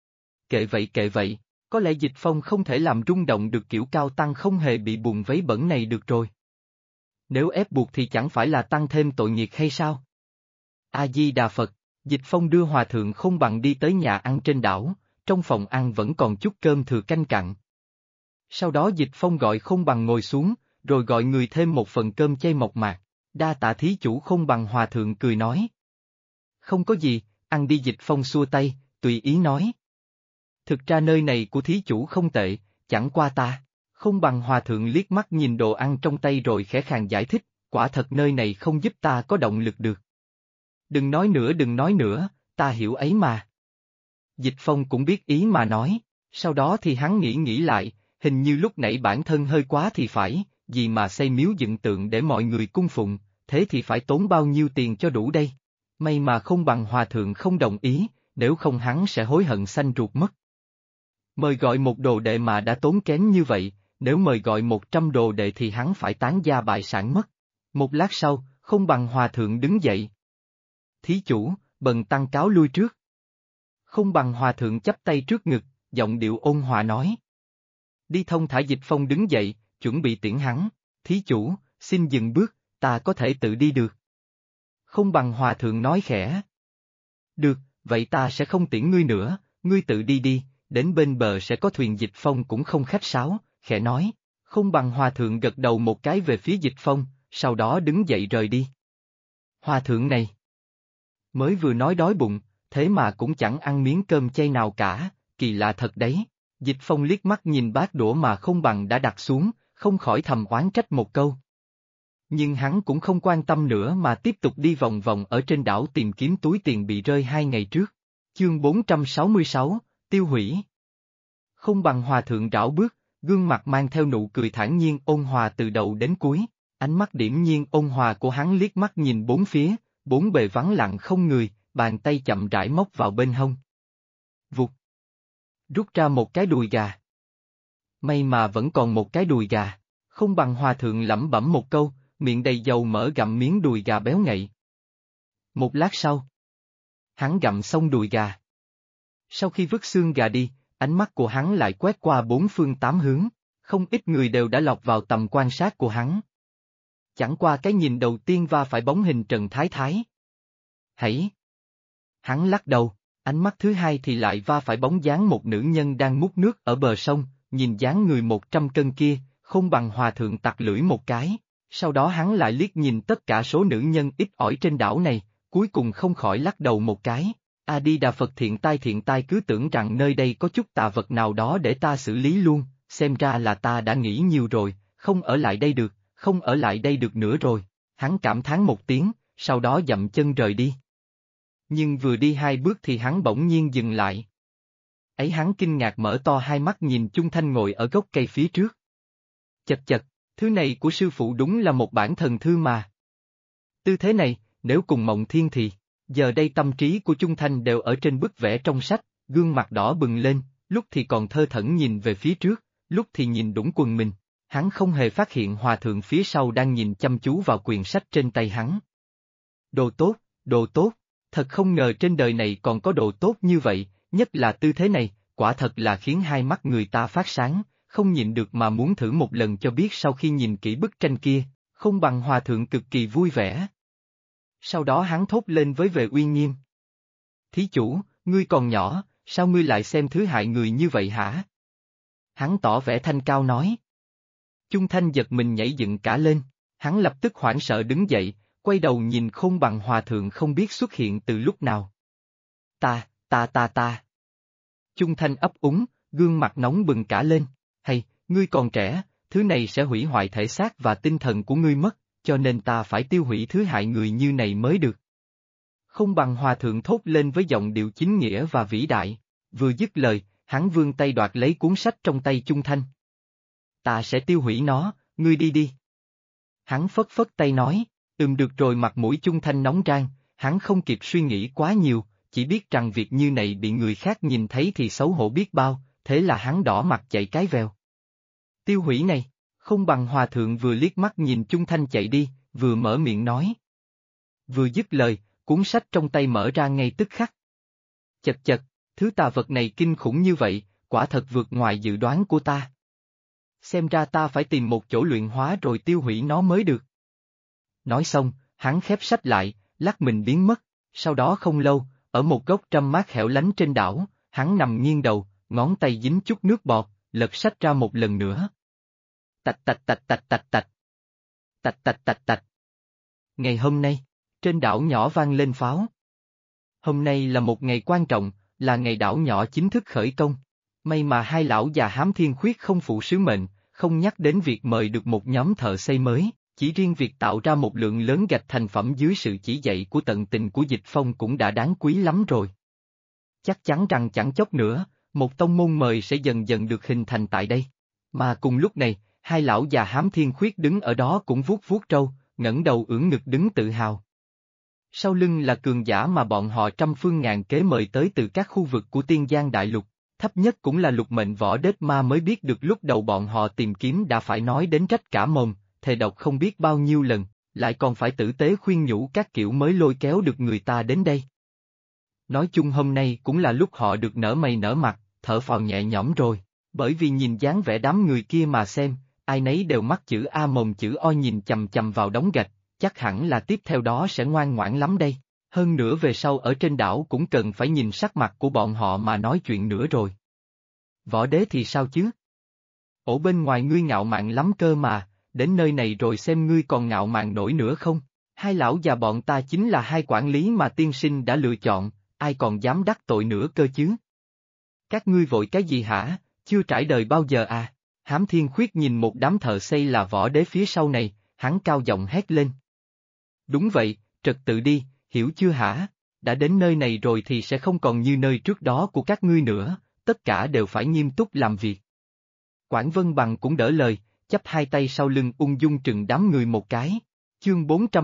Kệ vậy, có lẽ Dịch Phong không thể làm rung động được kiểu cao tăng không hề bị buồn váy bẩn này được rồi. Nếu ép buộc thì chẳng phải là tăng thêm tội nghiệp hay sao? A-di-đà Phật, Dịch Phong đưa hòa thượng Khôn Bằng đi tới nhà ăn trên đảo, trong phòng ăn vẫn còn chút cơm thừa canh cặn. Sau đó Dịch Phong gọi Khôn Bằng ngồi xuống, rồi gọi người thêm một phần cơm chay mộc mạc. Đa tạ thí chủ. Khôn Bằng hòa thượng cười nói. Không có gì, ăn đi. Dịch Phong xua tay, tùy ý nói. Thực ra nơi này của thí chủ không tệ, chẳng qua ta. Khôn Bằng hòa thượng liếc mắt nhìn đồ ăn trong tay rồi khẽ khàng giải thích, quả thật nơi này không giúp ta có động lực được. Đừng nói nữa, ta hiểu ấy mà. Dịch Phong cũng biết ý mà nói, sau đó thì hắn nghĩ lại, hình như lúc nãy bản thân hơi quá thì phải, gì mà xây miếu dựng tượng để mọi người cung phụng, thế thì phải tốn bao nhiêu tiền cho đủ đây? May mà Khôn Bằng hòa thượng không đồng ý, nếu không hắn sẽ hối hận xanh ruột mất. Mời gọi một đồ đệ mà đã tốn kém như vậy, nếu mời gọi 100 đồ đệ thì hắn phải tán gia bại sản mất. Một lát sau, Khôn Bằng hòa thượng đứng dậy. Thí chủ, bần tăng cáo lui trước. Khôn Bằng hòa thượng chắp tay trước ngực, giọng điệu ôn hòa nói. Đi thông thả. Dịch Phong đứng dậy, chuẩn bị tiễn hắn. Thí chủ, xin dừng bước, ta có thể tự đi được. Khôn Bằng hòa thượng nói khẽ. Được, vậy ta sẽ không tiễn ngươi nữa, ngươi tự đi đi, đến bên bờ sẽ có thuyền. Dịch Phong cũng không khách sáo, khẽ nói. Khôn Bằng hòa thượng gật đầu một cái về phía Dịch Phong, sau đó đứng dậy rời đi. Hòa thượng này mới vừa nói đói bụng, thế mà cũng chẳng ăn miếng cơm chay nào cả, kỳ lạ thật đấy. Dịch Phong liếc mắt nhìn bát đũa mà Khôn Bằng đã đặt xuống, không khỏi thầm oán trách một câu. Nhưng hắn cũng không quan tâm nữa mà tiếp tục đi vòng vòng ở trên đảo tìm kiếm túi tiền bị rơi 2 ngày trước. Chương 466, tiêu hủy. Khôn Bằng hòa thượng rảo bước, gương mặt mang theo nụ cười thản nhiên ôn hòa từ đầu đến cuối, ánh mắt điềm nhiên ôn hòa của hắn liếc mắt nhìn bốn phía, bốn bề vắng lặng không người, bàn tay chậm rãi móc vào bên hông. Vụt. Rút ra một cái đùi gà. May mà vẫn còn một cái đùi gà. Khôn Bằng hòa thượng lẩm bẩm một câu, miệng đầy dầu mỡ gặm miếng đùi gà béo ngậy. Một lát sau, hắn gặm xong đùi gà. Sau khi vứt xương gà đi, ánh mắt của hắn lại quét qua bốn phương tám hướng, không ít người đều đã lọt vào tầm quan sát của hắn. Chẳng qua cái nhìn đầu tiên va phải bóng hình Trần Thái Thái. Hãy! Hắn lắc đầu, ánh mắt thứ hai thì lại va phải bóng dáng một nữ nhân đang múc nước ở bờ sông, nhìn dáng người 100 cân kia, Khôn Bằng hòa thượng tặc lưỡi một cái, sau đó hắn lại liếc nhìn tất cả số nữ nhân ít ỏi trên đảo này, cuối cùng không khỏi lắc đầu một cái. A-di-đà Phật. Thiện tai cứ tưởng rằng nơi đây có chút tà vật nào đó để ta xử lý luôn, xem ra là ta đã nghĩ nhiều rồi, không ở lại đây được, không ở lại đây được nữa rồi. Hắn cảm thán một tiếng, sau đó dậm chân rời đi. Nhưng vừa đi 2 bước thì hắn bỗng nhiên dừng lại. Ấy hắn kinh ngạc mở to hai mắt nhìn Chung Thanh ngồi ở gốc cây phía trước. Chật chật, thứ này của sư phụ đúng là một bản thần thư mà. Tư thế này, nếu cùng Mộng Thiên thì, giờ đây tâm trí của Chung Thanh đều ở trên bức vẽ trong sách, gương mặt đỏ bừng lên, lúc thì còn thơ thẩn nhìn về phía trước, lúc thì nhìn đũng quần mình. Hắn không hề phát hiện hòa thượng phía sau đang nhìn chăm chú vào quyển sách trên tay hắn. Đồ tốt, đồ tốt, thật không ngờ trên đời này còn có đồ tốt như vậy, nhất là tư thế này, quả thật là khiến hai mắt người ta phát sáng, không nhịn được mà muốn thử một lần cho biết. Sau khi nhìn kỹ bức tranh kia, Không Bằng Hòa Thượng cực kỳ vui vẻ. Sau đó hắn thốt lên với Vệ Uy Nghiêm. Thí chủ, ngươi còn nhỏ, sao ngươi lại xem thứ hại người như vậy hả? Hắn tỏ vẻ thanh cao nói. Chung Thanh giật mình nhảy dựng cả lên, hắn lập tức hoảng sợ đứng dậy, quay đầu nhìn Không Bằng Hòa Thượng không biết xuất hiện từ lúc nào. Ta. Chung Thanh ấp úng, gương mặt nóng bừng cả lên. Hay, ngươi còn trẻ, thứ này sẽ hủy hoại thể xác và tinh thần của ngươi mất, cho nên ta phải tiêu hủy thứ hại người như này mới được. Không Bằng Hòa Thượng thốt lên với giọng điệu chính nghĩa và vĩ đại. Vừa dứt lời, hắn vươn tay đoạt lấy cuốn sách trong tay Chung Thanh. Ta sẽ tiêu hủy nó, ngươi đi đi. Hắn phất phất tay nói, được rồi. Mặt mũi Chung Thanh nóng rang, hắn không kịp suy nghĩ quá nhiều, chỉ biết rằng việc như này bị người khác nhìn thấy thì xấu hổ biết bao, thế là hắn đỏ mặt chạy cái vèo. Tiêu hủy này, Không Bằng Hòa Thượng vừa liếc mắt nhìn Chung Thanh chạy đi, vừa mở miệng nói. Vừa dứt lời, cuốn sách trong tay mở ra ngay tức khắc. Chật, thứ tà vật này kinh khủng như vậy, quả thật vượt ngoài dự đoán của ta. Xem ra ta phải tìm một chỗ luyện hóa rồi tiêu hủy nó mới được. Nói xong, hắn khép sách lại, lắc mình biến mất, sau đó không lâu, ở một góc trăm mát hẻo lánh trên đảo, hắn nằm nghiêng đầu, ngón tay dính chút nước bọt, lật sách ra một lần nữa. Tạch tạch tạch tạch tạch tạch. Tạch tạch tạch tạch. Ngày hôm nay, trên đảo nhỏ vang lên pháo. Hôm nay là một ngày quan trọng, là ngày đảo nhỏ chính thức khởi công. May mà hai lão già Hám Thiên Khuyết không phụ sứ mệnh, không nhắc đến việc mời được một nhóm thợ xây mới, chỉ riêng việc tạo ra một lượng lớn gạch thành phẩm dưới sự chỉ dạy của tận tình của Dịch Phong cũng đã đáng quý lắm rồi. Chắc chắn rằng chẳng chốc nữa, một tông môn mời sẽ dần dần được hình thành tại đây. Mà cùng lúc này, hai lão già Hám Thiên Khuyết đứng ở đó cũng vuốt vuốt râu, ngẩng đầu ưỡn ngực đứng tự hào. Sau lưng là cường giả mà bọn họ trăm phương ngàn kế mời tới từ các khu vực của Tiên Giang Đại Lục, thấp nhất cũng là lục mệnh võ đế ma mới biết được. Lúc đầu bọn họ tìm kiếm đã phải nói đến rách cả mồm, thề độc không biết bao nhiêu lần, lại còn phải tử tế khuyên nhủ các kiểu mới lôi kéo được người ta đến đây. Nói chung hôm nay cũng là lúc họ được nở mày nở mặt, thở phào nhẹ nhõm rồi, bởi vì nhìn dáng vẻ đám người kia mà xem, ai nấy đều mắt chữ A mồm chữ O nhìn chằm chằm vào đống gạch, chắc hẳn là tiếp theo đó sẽ ngoan ngoãn lắm đây. Hơn nữa về sau ở trên đảo cũng cần phải nhìn sắc mặt của bọn họ mà nói chuyện nữa rồi. Võ đế thì sao chứ? Ở bên ngoài ngươi ngạo mạn lắm cơ mà, đến nơi này rồi xem ngươi còn ngạo mạn nổi nữa không? Hai lão già bọn ta chính là hai quản lý mà tiên sinh đã lựa chọn, ai còn dám đắc tội nữa cơ chứ? Các ngươi vội cái gì hả, chưa trải đời bao giờ à? Hám Thiên Khuyết nhìn một đám thợ xây là võ đế phía sau này, hắn cao giọng hét lên. Đúng vậy, trật tự đi, hiểu chưa hả? Đã đến nơi này rồi thì sẽ không còn như nơi trước đó của các ngươi nữa, tất cả đều phải nghiêm túc làm việc. Quảng Vân Bằng cũng đỡ lời, chắp hai tay sau lưng ung dung trừng đám người một cái. Chương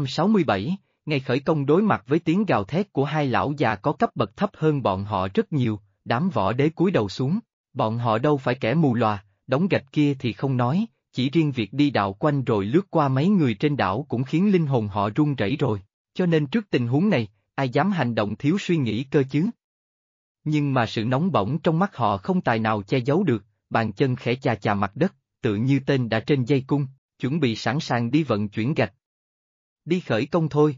467, ngày khởi công đối mặt với tiếng gào thét của hai lão già có cấp bậc thấp hơn bọn họ rất nhiều, đám võ đế cúi đầu xuống, bọn họ đâu phải kẻ mù lòa, đống gạch kia thì không nói, chỉ riêng việc đi đạo quanh rồi lướt qua mấy người trên đảo cũng khiến linh hồn họ run rẩy rồi, cho nên trước tình huống này, ai dám hành động thiếu suy nghĩ cơ chứ? Nhưng mà sự nóng bỏng trong mắt họ không tài nào che giấu được, bàn chân khẽ chà chà mặt đất, tự như tên đã trên dây cung, chuẩn bị sẵn sàng đi vận chuyển gạch. Đi khởi công thôi.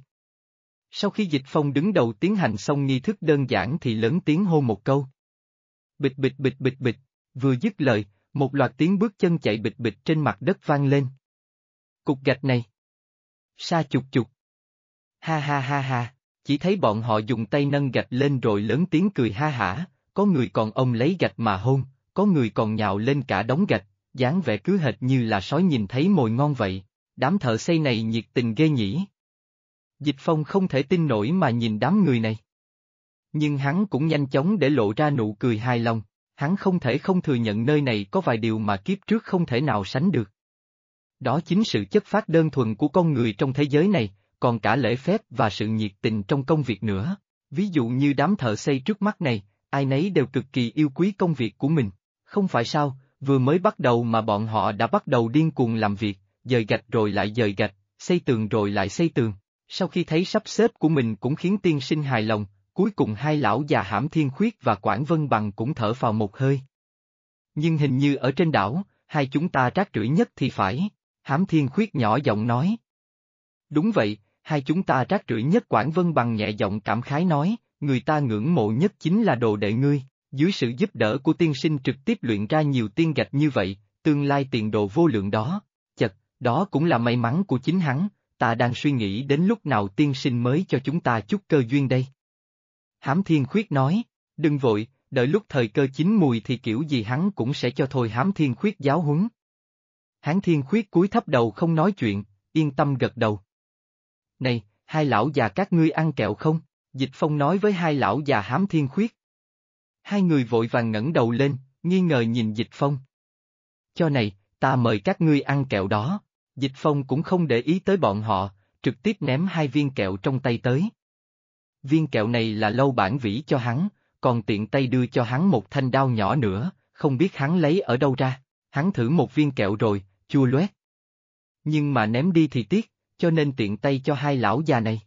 Sau khi Dịch Phong đứng đầu tiến hành xong nghi thức đơn giản thì lớn tiếng hô một câu. Bịch bịch bịch bịch bịch, vừa dứt lời, một loạt tiếng bước chân chạy bịch bịch trên mặt đất vang lên. Cục gạch này. Sa chục chục. Ha ha ha ha, chỉ thấy bọn họ dùng tay nâng gạch lên rồi lớn tiếng cười ha hả, có người còn ôm lấy gạch mà hôn, có người còn nhào lên cả đống gạch, dáng vẻ cứ hệt như là sói nhìn thấy mồi ngon vậy, đám thợ xây này nhiệt tình ghê nhỉ. Dịch Phong không thể tin nổi mà nhìn đám người này. Nhưng hắn cũng nhanh chóng để lộ ra nụ cười hài lòng, hắn không thể không thừa nhận nơi này có vài điều mà kiếp trước không thể nào sánh được. Đó chính sự chất phác đơn thuần của con người trong thế giới này, còn cả lễ phép và sự nhiệt tình trong công việc nữa. Ví dụ như đám thợ xây trước mắt này, ai nấy đều cực kỳ yêu quý công việc của mình. Không phải sao, vừa mới bắt đầu mà bọn họ đã bắt đầu điên cuồng làm việc, dời gạch rồi lại dời gạch, xây tường rồi lại xây tường. Sau khi thấy sắp xếp của mình cũng khiến tiên sinh hài lòng, cuối cùng hai lão già Hãm Thiên Khuyết và Quảng Vân Bằng cũng thở phào một hơi. Nhưng hình như ở trên đảo, hai chúng ta rác rưởi nhất thì phải, Hãm Thiên Khuyết nhỏ giọng nói. Đúng vậy, hai chúng ta rác rưởi nhất, Quảng Vân Bằng nhẹ giọng cảm khái nói, người ta ngưỡng mộ nhất chính là đồ đệ ngươi, dưới sự giúp đỡ của tiên sinh trực tiếp luyện ra nhiều tiên gạch như vậy, tương lai tiền đồ vô lượng đó. Chật, đó cũng là may mắn của chính hắn, ta đang suy nghĩ đến lúc nào tiên sinh mới cho chúng ta chút cơ duyên đây. Hãm Thiên Khuyết nói, đừng vội, đợi lúc thời cơ chín mùi thì kiểu gì hắn cũng sẽ cho thôi. Hãm Thiên Khuyết giáo huấn. Hãm Thiên Khuyết cúi thấp đầu không nói chuyện, yên tâm gật đầu. Này, hai lão già các ngươi ăn kẹo không? Dịch Phong nói với hai lão già Hãm Thiên Khuyết. Hai người vội vàng ngẩng đầu lên, nghi ngờ nhìn Dịch Phong. Cho này, ta mời các ngươi ăn kẹo đó. Dịch Phong cũng không để ý tới bọn họ, trực tiếp ném hai viên kẹo trong tay tới. Viên kẹo này là Lâu Bản Vĩ cho hắn, còn tiện tay đưa cho hắn một thanh đao nhỏ nữa, không biết hắn lấy ở đâu ra. Hắn thử một viên kẹo rồi, chua loét. Nhưng mà ném đi thì tiếc, cho nên tiện tay cho hai lão già này.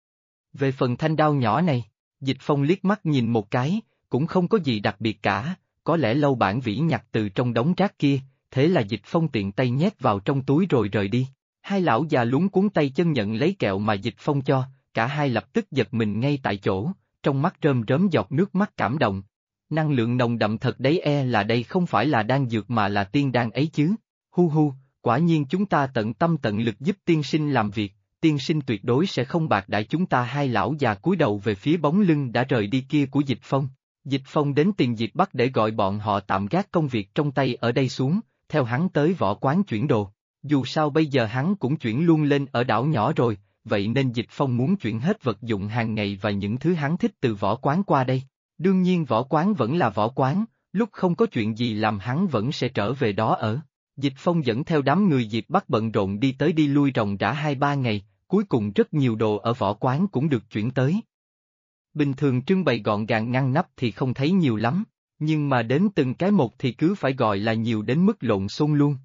Về phần thanh đao nhỏ này, Dịch Phong liếc mắt nhìn một cái, cũng không có gì đặc biệt cả, có lẽ Lâu Bản Vĩ nhặt từ trong đống rác kia, thế là Dịch Phong tiện tay nhét vào trong túi rồi rời đi. Hai lão già luống cuống tay chân nhận lấy kẹo mà Dịch Phong cho, cả hai lập tức giật mình ngay tại chỗ, trong mắt rơm rớm giọt nước mắt cảm động. Năng lượng nồng đậm thật đấy, là đây không phải là đan dược mà là tiên đan ấy chứ. Hu hu, quả nhiên chúng ta tận tâm tận lực giúp tiên sinh làm việc, tiên sinh tuyệt đối sẽ không bạc đãi chúng ta. Hai lão già cúi đầu về phía bóng lưng đã rời đi kia của Dịch Phong. Dịch Phong đến Tiền Diệt Bắc để gọi bọn họ tạm gác công việc trong tay ở đây xuống, theo hắn tới võ quán chuyển đồ. Dù sao bây giờ hắn cũng chuyển luôn lên ở đảo nhỏ rồi, vậy nên Dịch Phong muốn chuyển hết vật dụng hàng ngày và những thứ hắn thích từ võ quán qua đây. Đương nhiên võ quán vẫn là võ quán, lúc không có chuyện gì làm hắn vẫn sẽ trở về đó ở. Dịch Phong dẫn theo đám người Diệp Bắc bận rộn đi tới đi lui ròng rã 2-3 ngày, cuối cùng rất nhiều đồ ở võ quán cũng được chuyển tới. Bình thường trưng bày gọn gàng ngăn nắp thì không thấy nhiều lắm, nhưng mà đến từng cái một thì cứ phải gọi là nhiều đến mức lộn xộn luôn.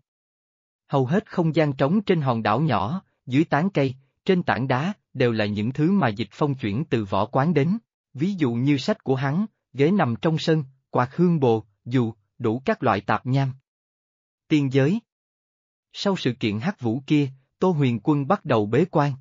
Hầu hết không gian trống trên hòn đảo nhỏ, dưới tán cây, trên tảng đá, đều là những thứ mà Dịch Phong chuyển từ võ quán đến, ví dụ như sách của hắn, ghế nằm trong sân, quạt hương bồ, dù, đủ các loại tạp nham. Tiên giới. Sau sự kiện Hắc Vũ kia, Tô Huyền Quân bắt đầu bế quan.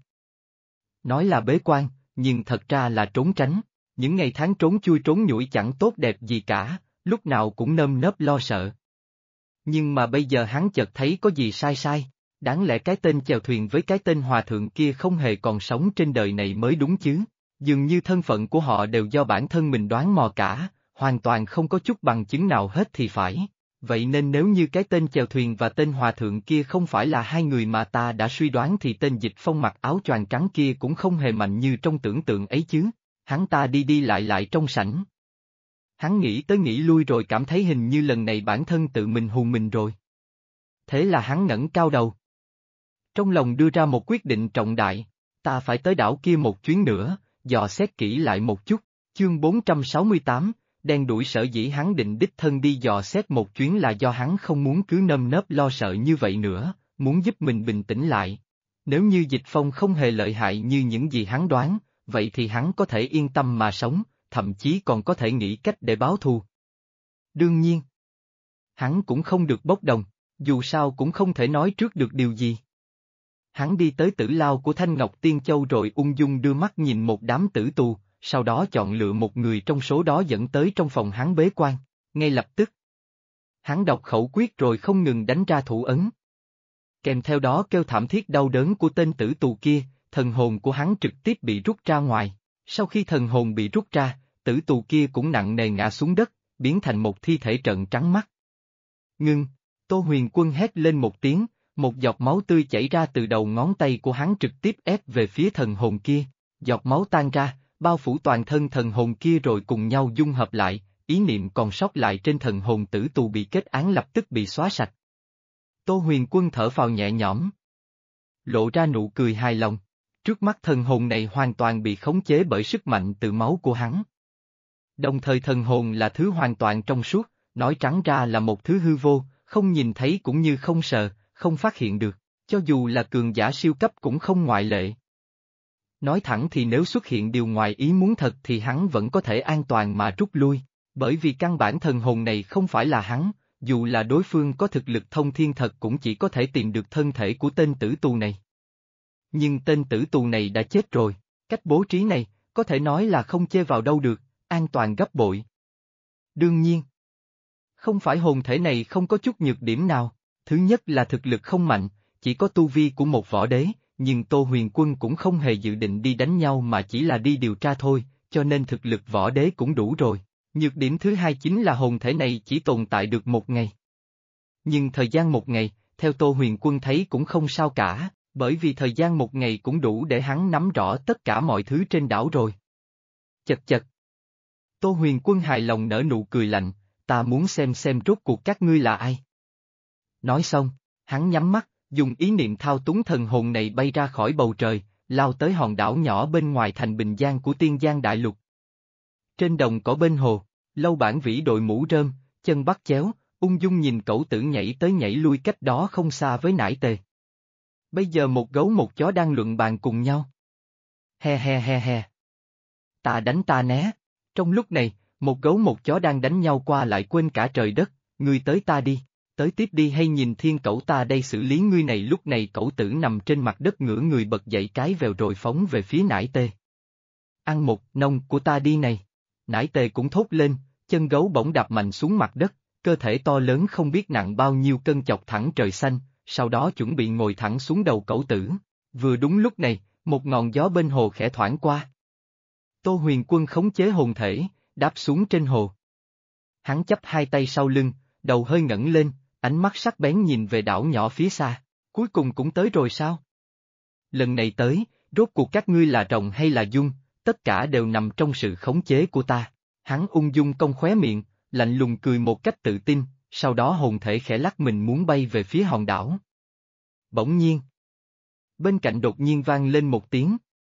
Nói là bế quan, nhưng thật ra là trốn tránh, những ngày tháng trốn chui trốn nhủi chẳng tốt đẹp gì cả, lúc nào cũng nơm nớp lo sợ. Nhưng mà bây giờ hắn chợt thấy có gì sai sai, đáng lẽ cái tên chèo thuyền với cái tên hòa thượng kia không hề còn sống trên đời này mới đúng chứ, dường như thân phận của họ đều do bản thân mình đoán mò cả, hoàn toàn không có chút bằng chứng nào hết thì phải. Vậy nên nếu như cái tên chèo thuyền và tên hòa thượng kia không phải là hai người mà ta đã suy đoán thì tên Dịch Phong mặc áo choàng trắng kia cũng không hề mạnh như trong tưởng tượng ấy chứ. Hắn ta đi đi lại trong sảnh. Hắn nghĩ tới nghĩ lui rồi cảm thấy hình như lần này bản thân tự mình hù mình rồi. Thế là hắn ngẩng cao đầu. Trong lòng đưa ra một quyết định trọng đại, ta phải tới đảo kia một chuyến nữa, dò xét kỹ lại một chút. Chương 468, đen đuổi sở dĩ hắn định đích thân đi dò xét một chuyến là do hắn không muốn cứ nơm nớp lo sợ như vậy nữa, muốn giúp mình bình tĩnh lại. Nếu như Dịch Phong không hề lợi hại như những gì hắn đoán, vậy thì hắn có thể yên tâm mà sống, thậm chí còn có thể nghĩ cách để báo thù. Đương nhiên, hắn cũng không được bốc đồng, dù sao cũng không thể nói trước được điều gì. Hắn đi tới tử lao của Thanh Ngọc Tiên Châu rồi ung dung đưa mắt nhìn một đám tử tù, sau đó chọn lựa một người trong số đó dẫn tới trong phòng hắn bế quan, ngay lập tức. Hắn đọc khẩu quyết rồi không ngừng đánh ra thủ ấn. Kèm theo đó kêu thảm thiết đau đớn của tên tử tù kia, thần hồn của hắn trực tiếp bị rút ra ngoài. Sau khi thần hồn bị rút ra, tử tù kia cũng nặng nề ngã xuống đất, biến thành một thi thể trợn trắng mắt. Ngưng, Tô Huyền Quân hét lên một tiếng, một giọt máu tươi chảy ra từ đầu ngón tay của hắn trực tiếp ép về phía thần hồn kia, giọt máu tan ra, bao phủ toàn thân thần hồn kia rồi cùng nhau dung hợp lại, ý niệm còn sót lại trên thần hồn tử tù bị kết án lập tức bị xóa sạch. Tô Huyền Quân thở phào nhẹ nhõm, lộ ra nụ cười hài lòng. Trước mắt thần hồn này hoàn toàn bị khống chế bởi sức mạnh từ máu của hắn. Đồng thời thần hồn là thứ hoàn toàn trong suốt, nói trắng ra là một thứ hư vô, không nhìn thấy cũng như không sờ, không phát hiện được, cho dù là cường giả siêu cấp cũng không ngoại lệ. Nói thẳng thì nếu xuất hiện điều ngoài ý muốn thật thì hắn vẫn có thể an toàn mà rút lui, bởi vì căn bản thần hồn này không phải là hắn, dù là đối phương có thực lực thông thiên thật cũng chỉ có thể tìm được thân thể của tên tử tù này. Nhưng tên tử tù này đã chết rồi, cách bố trí này, có thể nói là không chê vào đâu được, an toàn gấp bội. Đương nhiên, không phải hồn thể này không có chút nhược điểm nào, thứ nhất là thực lực không mạnh, chỉ có tu vi của một võ đế, nhưng Tô Huyền Quân cũng không hề dự định đi đánh nhau mà chỉ là đi điều tra thôi, cho nên thực lực võ đế cũng đủ rồi. Nhược điểm thứ hai chính là hồn thể này chỉ tồn tại được một ngày. Nhưng thời gian một ngày, theo Tô Huyền Quân thấy cũng không sao cả, bởi vì thời gian một ngày cũng đủ để hắn nắm rõ tất cả mọi thứ trên đảo rồi. Chật chật. Tô Huyền Quân hài lòng nở nụ cười lạnh, ta muốn xem rốt cuộc các ngươi là ai. Nói xong, hắn nhắm mắt, dùng ý niệm thao túng thần hồn này bay ra khỏi bầu trời, lao tới hòn đảo nhỏ bên ngoài thành Bình Giang của Tiên Giang Đại Lục. Trên đồng cỏ bên hồ, Lâu Bản Vĩ đội mũ rơm, chân bắt chéo, ung dung nhìn cẩu tử nhảy tới nhảy lui cách đó không xa với nải tề. Bây giờ một gấu một chó đang luận bàn cùng nhau. He he he he. Ta đánh ta né. Trong lúc này, một gấu một chó đang đánh nhau qua lại quên cả trời đất, ngươi tới ta đi, tới tiếp đi hay nhìn thiên cẩu ta đây xử lý ngươi này. Lúc này cẩu tử nằm trên mặt đất ngửa người bật dậy cái vèo rồi phóng về phía nải tề. Ăn một nông của ta đi này. Nải tề cũng thốt lên, chân gấu bỗng đạp mạnh xuống mặt đất, cơ thể to lớn không biết nặng bao nhiêu cân chọc thẳng trời xanh, sau đó chuẩn bị ngồi thẳng xuống đầu cẩu tử. Vừa đúng lúc này, một ngọn gió bên hồ khẽ thoảng qua. Tô Huyền Quân khống chế hồn thể, đáp xuống trên hồ. Hắn chắp hai tay sau lưng, đầu hơi ngẩng lên, ánh mắt sắc bén nhìn về đảo nhỏ phía xa. Cuối cùng cũng tới rồi sao? Lần này tới, rốt cuộc các ngươi là rồng hay là dung, tất cả đều nằm trong sự khống chế của ta. Hắn ung dung cong khóe miệng, lạnh lùng cười một cách tự tin, sau đó hồn thể khẽ lắc mình muốn bay về phía hòn đảo. Bỗng nhiên, bên cạnh đột nhiên vang lên một tiếng.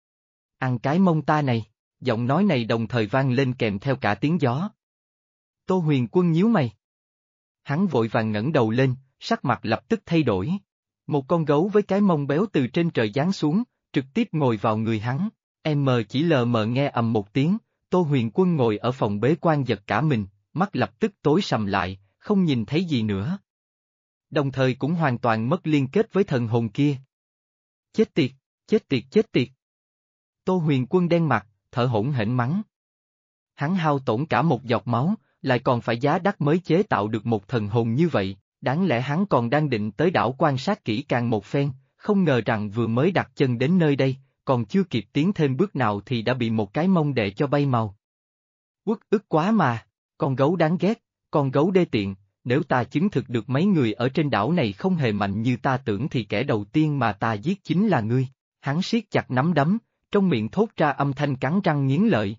Ăn cái mông ta này, giọng nói này đồng thời vang lên kèm theo cả tiếng gió. Tô Huyền Quân nhíu mày. Hắn vội vàng ngẩng đầu lên, sắc mặt lập tức thay đổi. Một con gấu với cái mông béo từ trên trời giáng xuống, trực tiếp ngồi vào người hắn. Em chỉ lờ mờ nghe ầm một tiếng, Tô Huyền Quân ngồi ở phòng bế quan giật cả mình, mắt lập tức tối sầm lại, không nhìn thấy gì nữa. Đồng thời cũng hoàn toàn mất liên kết với thần hồn kia. Chết tiệt, chết tiệt, chết tiệt. Tô Huyền Quân đen mặt, thở hổn hển mắng. Hắn hao tổn cả một giọt máu, lại còn phải giá đắt mới chế tạo được một thần hồn như vậy, đáng lẽ hắn còn đang định tới đảo quan sát kỹ càng một phen, không ngờ rằng vừa mới đặt chân đến nơi đây, còn chưa kịp tiến thêm bước nào thì đã bị một cái mông đè cho bay màu. Uất ức quá mà, con gấu đáng ghét, con gấu đê tiện, nếu ta chứng thực được mấy người ở trên đảo này không hề mạnh như ta tưởng thì kẻ đầu tiên mà ta giết chính là ngươi. Hắn siết chặt nắm đấm, trong miệng thốt ra âm thanh cắn răng nghiến lợi.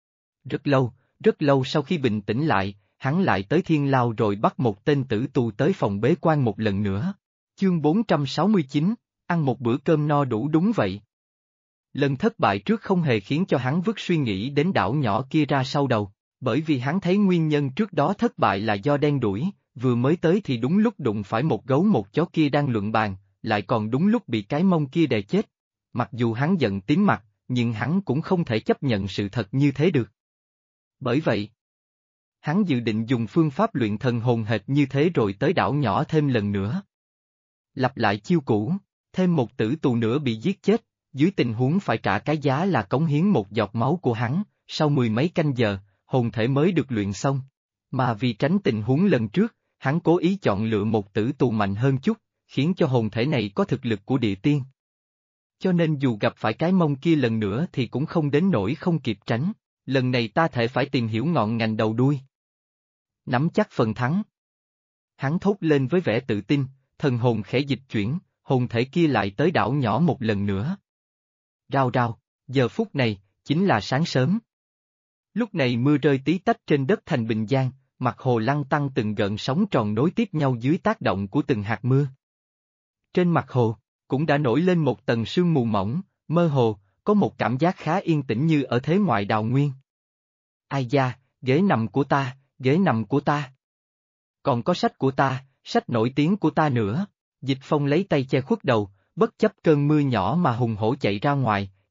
Rất lâu sau khi bình tĩnh lại, hắn lại tới Thiên Lao rồi bắt một tên tử tù tới phòng bế quan một lần nữa. Chương 469, ăn một bữa cơm no đủ đúng vậy. Lần thất bại trước không hề khiến cho hắn vứt suy nghĩ đến đảo nhỏ kia ra sau đầu, bởi vì hắn thấy nguyên nhân trước đó thất bại là do đen đuổi, vừa mới tới thì đúng lúc đụng phải một gấu một chó kia đang luận bàn, lại còn đúng lúc bị cái mông kia đè chết. Mặc dù hắn giận tím mặt, nhưng hắn cũng không thể chấp nhận sự thật như thế được. Bởi vậy, hắn dự định dùng phương pháp luyện thần hồn hệt như thế rồi tới đảo nhỏ thêm lần nữa. Lặp lại chiêu cũ, thêm một tử tù nữa bị giết chết, dưới tình huống phải trả cái giá là cống hiến một giọt máu của hắn, sau mười mấy canh giờ, hồn thể mới được luyện xong. Mà vì tránh tình huống lần trước, hắn cố ý chọn lựa một tử tù mạnh hơn chút, khiến cho hồn thể này có thực lực của địa tiên. Cho nên dù gặp phải cái mông kia lần nữa thì cũng không đến nỗi không kịp tránh, lần này ta thể phải tìm hiểu ngọn ngành đầu đuôi. Nắm chắc phần thắng. Hắn thốt lên với vẻ tự tin, thần hồn khẽ dịch chuyển, hồn thể kia lại tới đảo nhỏ một lần nữa. Rao rao, giờ phút này, chính là sáng sớm. Lúc này mưa rơi tí tách trên đất thành Bình Giang, mặt hồ lăn tăn từng gợn sóng tròn nối tiếp nhau dưới tác động của từng hạt mưa. Trên mặt hồ, cũng đã nổi lên một tầng sương mù mỏng, mơ hồ, có một cảm giác khá yên tĩnh như ở thế ngoại đào nguyên. Ai da, ghế nằm của ta, ghế nằm của ta. Còn có sách của ta, sách nổi tiếng của ta nữa. Dịch Phong lấy tay che khuất đầu, bất chấp cơn mưa nhỏ mà hùng hổ chạy ra ngoài,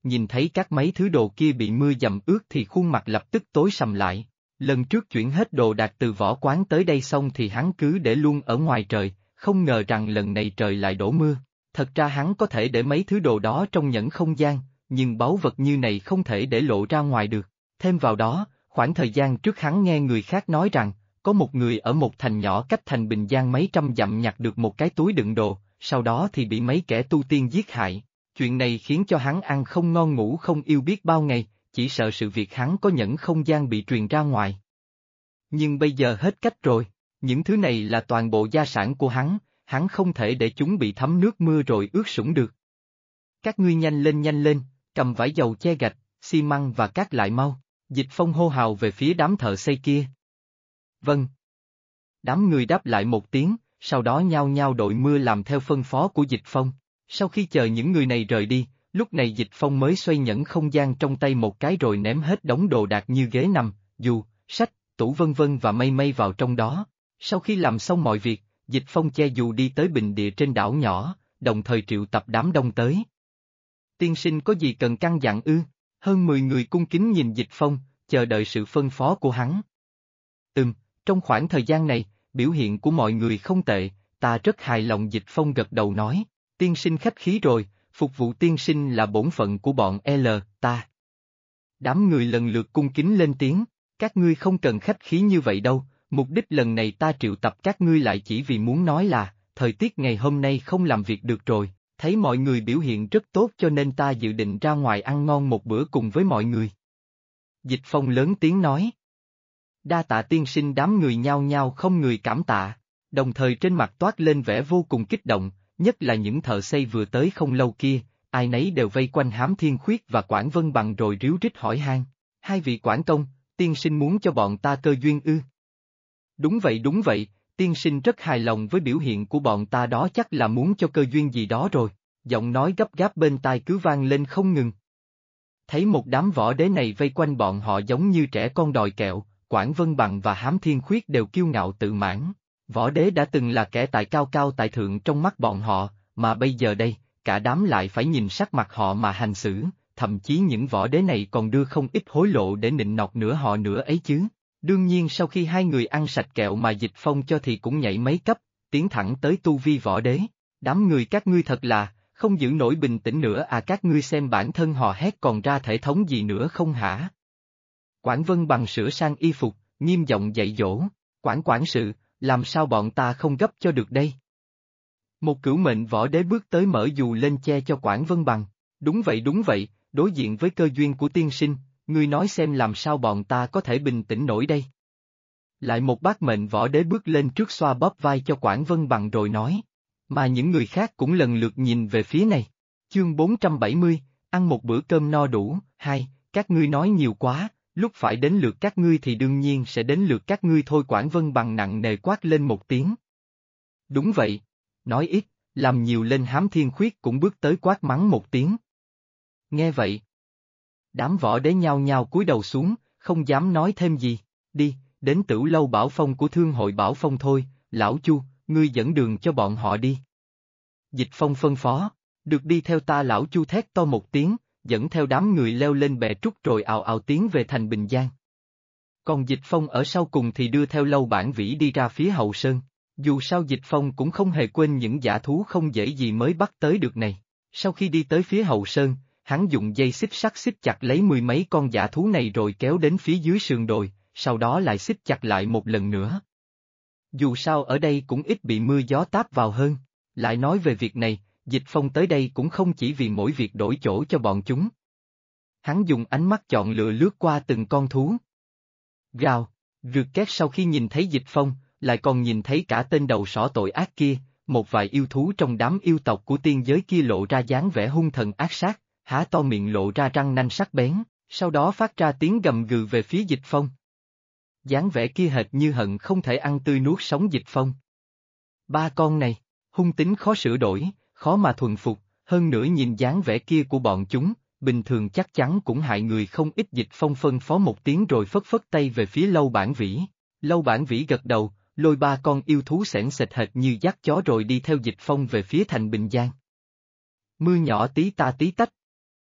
nhìn thấy các mấy thứ đồ kia bị mưa dầm ướt thì khuôn mặt lập tức tối sầm lại. Lần trước chuyển hết đồ đạc từ võ quán tới đây xong thì hắn cứ để luôn ở ngoài trời, không ngờ rằng lần này trời lại đổ mưa. Thật ra hắn có thể để mấy thứ đồ đó trong nhẫn không gian, nhưng báu vật như này không thể để lộ ra ngoài được. Thêm vào đó, khoảng thời gian trước hắn nghe người khác nói rằng, có một người ở một thành nhỏ cách thành Bình Giang mấy trăm dặm nhặt được một cái túi đựng đồ, sau đó thì bị mấy kẻ tu tiên giết hại. Chuyện này khiến cho hắn ăn không ngon ngủ không yêu biết bao ngày, chỉ sợ sự việc hắn có nhẫn không gian bị truyền ra ngoài. Nhưng bây giờ hết cách rồi, những thứ này là toàn bộ gia sản của hắn không thể để chúng bị thấm nước mưa rồi ướt sũng được. Các ngươi nhanh lên, cầm vải dầu che gạch, xi măng và cát lại mau. Dịch Phong hô hào về phía đám thợ xây kia. Vâng. Đám người đáp lại một tiếng, sau đó nhao nhao đội mưa làm theo phân phó của Dịch Phong. Sau khi chờ những người này rời đi, lúc này Dịch Phong mới xoay nhẫn không gian trong tay một cái rồi ném hết đống đồ đạc như ghế nằm, dù, sách, tủ vân vân và mây vào trong đó. Sau khi làm xong mọi việc, Dịch Phong che dù đi tới bình địa trên đảo nhỏ, đồng thời triệu tập đám đông tới. Tiên sinh có gì cần căn dặn ư? Hơn 10 người cung kính nhìn Dịch Phong, chờ đợi sự phân phó của hắn. Trong khoảng thời gian này, biểu hiện của mọi người không tệ, ta rất hài lòng. Dịch Phong gật đầu nói, tiên sinh khách khí rồi, phục vụ tiên sinh là bổn phận của bọn ta. Đám người lần lượt cung kính lên tiếng, các ngươi không cần khách khí như vậy đâu, mục đích lần này ta triệu tập các ngươi lại chỉ vì muốn nói là, thời tiết ngày hôm nay không làm việc được rồi, thấy mọi người biểu hiện rất tốt cho nên ta dự định ra ngoài ăn ngon một bữa cùng với mọi người. Dịch Phong lớn tiếng nói. Đa tạ tiên sinh. Đám người nhao nhao không người cảm tạ, đồng thời trên mặt toát lên vẻ vô cùng kích động, nhất là những thợ xây vừa tới không lâu kia, ai nấy đều vây quanh Hám Thiên Khuyết và Quản Vân Bằng rồi ríu rít hỏi han. Hai vị quản công, tiên sinh muốn cho bọn ta cơ duyên ư? Đúng vậy, tiên sinh rất hài lòng với biểu hiện của bọn ta đó, chắc là muốn cho cơ duyên gì đó rồi, giọng nói gấp gáp bên tai cứ vang lên không ngừng. Thấy một đám võ đế này vây quanh bọn họ giống như trẻ con đòi kẹo, Quản Vân Bằng và Hám Thiên Khuyết đều kiêu ngạo tự mãn. Võ đế đã từng là kẻ tài cao cao tại thượng trong mắt bọn họ, mà bây giờ đây, cả đám lại phải nhìn sắc mặt họ mà hành xử, thậm chí những võ đế này còn đưa không ít hối lộ để nịnh nọt nữa họ nữa ấy chứ. Đương nhiên sau khi hai người ăn sạch kẹo mà Dịch Phong cho thì cũng nhảy mấy cấp, tiến thẳng tới tu vi võ đế. Đám người các ngươi thật là, không giữ nổi bình tĩnh nữa à, các ngươi xem bản thân hò hét còn ra thể thống gì nữa không hả? Quản Vân Bằng sửa sang y phục, nghiêm giọng dạy dỗ, quản sự, làm sao bọn ta không gấp cho được đây? Một cửu mệnh võ đế bước tới mở dù lên che cho Quản Vân Bằng. Đúng vậy, đối diện với cơ duyên của tiên sinh, ngươi nói xem làm sao bọn ta có thể bình tĩnh nổi đây? Lại một bác mệnh võ đế bước lên trước xoa bóp vai cho Quản Vân Bằng rồi nói. Mà những người khác cũng lần lượt nhìn về phía này. Chương 470, ăn một bữa cơm no đủ. Hai, các ngươi nói nhiều quá, lúc phải đến lượt các ngươi thì đương nhiên sẽ đến lượt các ngươi thôi. Quản Vân Bằng nặng nề quát lên một tiếng. Đúng vậy, nói ít, làm nhiều lên. Hám Thiên Khuyết cũng bước tới quát mắng một tiếng. Nghe vậy, đám võ đế nhao nhao cúi đầu xuống, không dám nói thêm gì. Đi, đến Tửu Lâu Bảo Phong của Thương hội Bảo Phong thôi, lão Chu, ngươi dẫn đường cho bọn họ đi. Dịch Phong phân phó, được đi theo ta. Lão Chu thét to một tiếng, dẫn theo đám người leo lên bè trúc rồi ào ào tiến về thành Bình Giang. Còn Dịch Phong ở sau cùng thì đưa theo Lâu Bản Vĩ đi ra phía hậu sơn. Dù sao Dịch Phong cũng không hề quên những dã thú không dễ gì mới bắt tới được này. Sau khi đi tới phía hậu sơn, hắn dùng dây xích sắt xích chặt lấy 10 mấy con dã thú này rồi kéo đến phía dưới sườn đồi, sau đó lại xích chặt lại một lần nữa. Dù sao ở đây cũng ít bị mưa gió táp vào hơn. Lại nói về việc này, Dịch Phong tới đây cũng không chỉ vì mỗi việc đổi chỗ cho bọn chúng. Hắn dùng ánh mắt chọn lựa lướt qua từng con thú. Gào, rượt két. Sau khi nhìn thấy Dịch Phong, lại còn nhìn thấy cả tên đầu sỏ tội ác kia, một vài yêu thú trong đám yêu tộc của tiên giới kia lộ ra dáng vẻ hung thần ác sát, há to miệng lộ ra răng nanh sắc bén, sau đó phát ra tiếng gầm gừ về phía Dịch Phong. Dáng vẻ kia hệt như hận không thể ăn tươi nuốt sống Dịch Phong. Ba con này, hung tính khó sửa đổi, khó mà thuần phục, hơn nữa nhìn dáng vẻ kia của bọn chúng, bình thường chắc chắn cũng hại người không ít. Dịch Phong phân phó một tiếng rồi phất phất tay về phía Lâu Bản Vĩ. Lâu Bản Vĩ gật đầu, lôi ba con yêu thú xẻn xệt hệt như dắt chó rồi đi theo Dịch Phong về phía thành Bình Giang. Mưa nhỏ tí ta tí tách.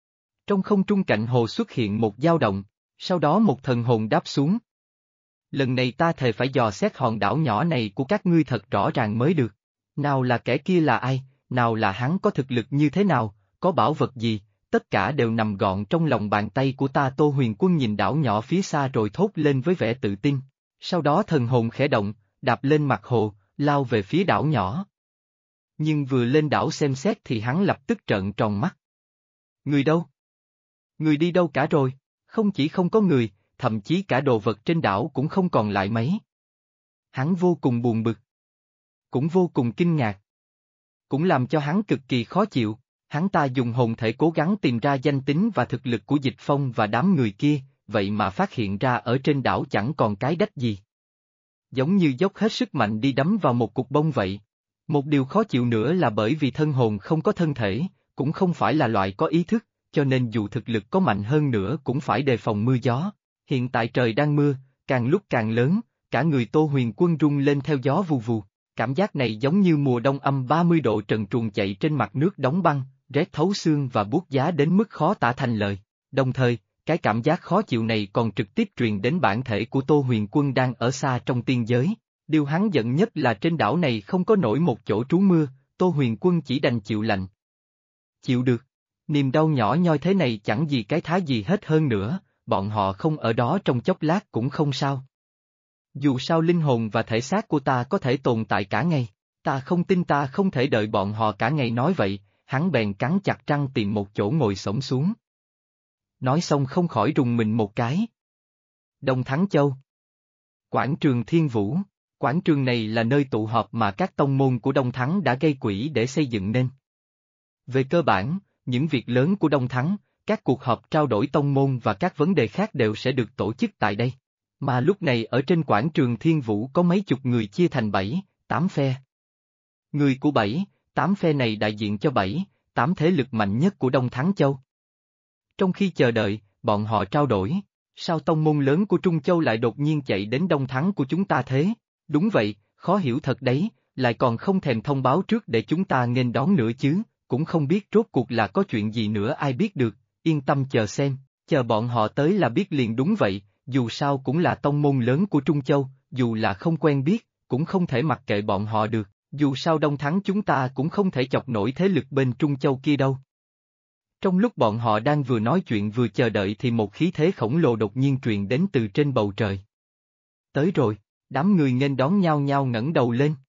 Trong không trung cạnh hồ xuất hiện một dao động, sau đó một thần hồn đáp xuống. Lần này ta thề phải dò xét hòn đảo nhỏ này của các ngươi thật rõ ràng mới được. Nào là kẻ kia là ai, nào là hắn có thực lực như thế nào, có bảo vật gì, tất cả đều nằm gọn trong lòng bàn tay của ta. Tô Huyền Quân nhìn đảo nhỏ phía xa rồi thốt lên với vẻ tự tin. Sau đó thần hồn khẽ động, đạp lên mặt hồ, lao về phía đảo nhỏ. Nhưng vừa lên đảo xem xét thì hắn lập tức trợn tròn mắt. Người đâu? Người đi đâu cả rồi? Không chỉ không có người, thậm chí cả đồ vật trên đảo cũng không còn lại mấy. Hắn vô cùng buồn bực. Cũng vô cùng kinh ngạc. Cũng làm cho hắn cực kỳ khó chịu, hắn ta dùng hồn thể cố gắng tìm ra danh tính và thực lực của Dịch Phong và đám người kia, vậy mà phát hiện ra ở trên đảo chẳng còn cái đách gì. Giống như dốc hết sức mạnh đi đấm vào một cục bông vậy. Một điều khó chịu nữa là bởi vì thân hồn không có thân thể, cũng không phải là loại có ý thức, cho nên dù thực lực có mạnh hơn nữa cũng phải đề phòng mưa gió. Hiện tại trời đang mưa, càng lúc càng lớn, cả người Tô Huyền Quân rung lên theo gió vù vù. Cảm giác này giống như mùa đông âm 30 độ trần truồng chạy trên mặt nước đóng băng, rét thấu xương và buốt giá đến mức khó tả thành lời. Đồng thời, cái cảm giác khó chịu này còn trực tiếp truyền đến bản thể của Tô Huyền Quân đang ở xa trong tiên giới. Điều hắn giận nhất là trên đảo này không có nổi một chỗ trú mưa, Tô Huyền Quân chỉ đành chịu lạnh. Chịu được. Niềm đau nhỏ nhoi thế này chẳng gì cái thá gì hết hơn nữa, bọn họ không ở đó trong chốc lát cũng không sao. Dù sao linh hồn và thể xác của ta có thể tồn tại cả ngày, ta không tin ta không thể đợi bọn họ cả ngày. Nói vậy, hắn bèn cắn chặt răng tìm một chỗ ngồi xổm xuống. Nói xong không khỏi rùng mình một cái. Đông Thắng Châu. Quảng trường Thiên Vũ. Quảng trường này là nơi tụ họp mà các tông môn của Đông Thắng đã gây quỹ để xây dựng nên. Về cơ bản, những việc lớn của Đông Thắng, các cuộc họp trao đổi tông môn và các vấn đề khác đều sẽ được tổ chức tại đây. Mà lúc này ở trên quảng trường Thiên Vũ có mấy chục người chia thành 7, 8 phe. Người của 7, 8 phe này đại diện cho 7, 8 thế lực mạnh nhất của Đông Thắng Châu. Trong khi chờ đợi, bọn họ trao đổi, sao tông môn lớn của Trung Châu lại đột nhiên chạy đến Đông Thắng của chúng ta thế? Đúng vậy, khó hiểu thật đấy, lại còn không thèm thông báo trước để chúng ta nghênh đón nữa chứ, cũng không biết rốt cuộc là có chuyện gì nữa ai biết được, yên tâm chờ xem, chờ bọn họ tới là biết liền. Đúng vậy, dù sao cũng là tông môn lớn của Trung Châu, dù là không quen biết, cũng không thể mặc kệ bọn họ được, dù sao Đông Thắng chúng ta cũng không thể chọc nổi thế lực bên Trung Châu kia đâu. Trong lúc bọn họ đang vừa nói chuyện vừa chờ đợi thì một khí thế khổng lồ đột nhiên truyền đến từ trên bầu trời. Tới rồi, đám người nghênh đón nhao nhao ngẩng đầu lên.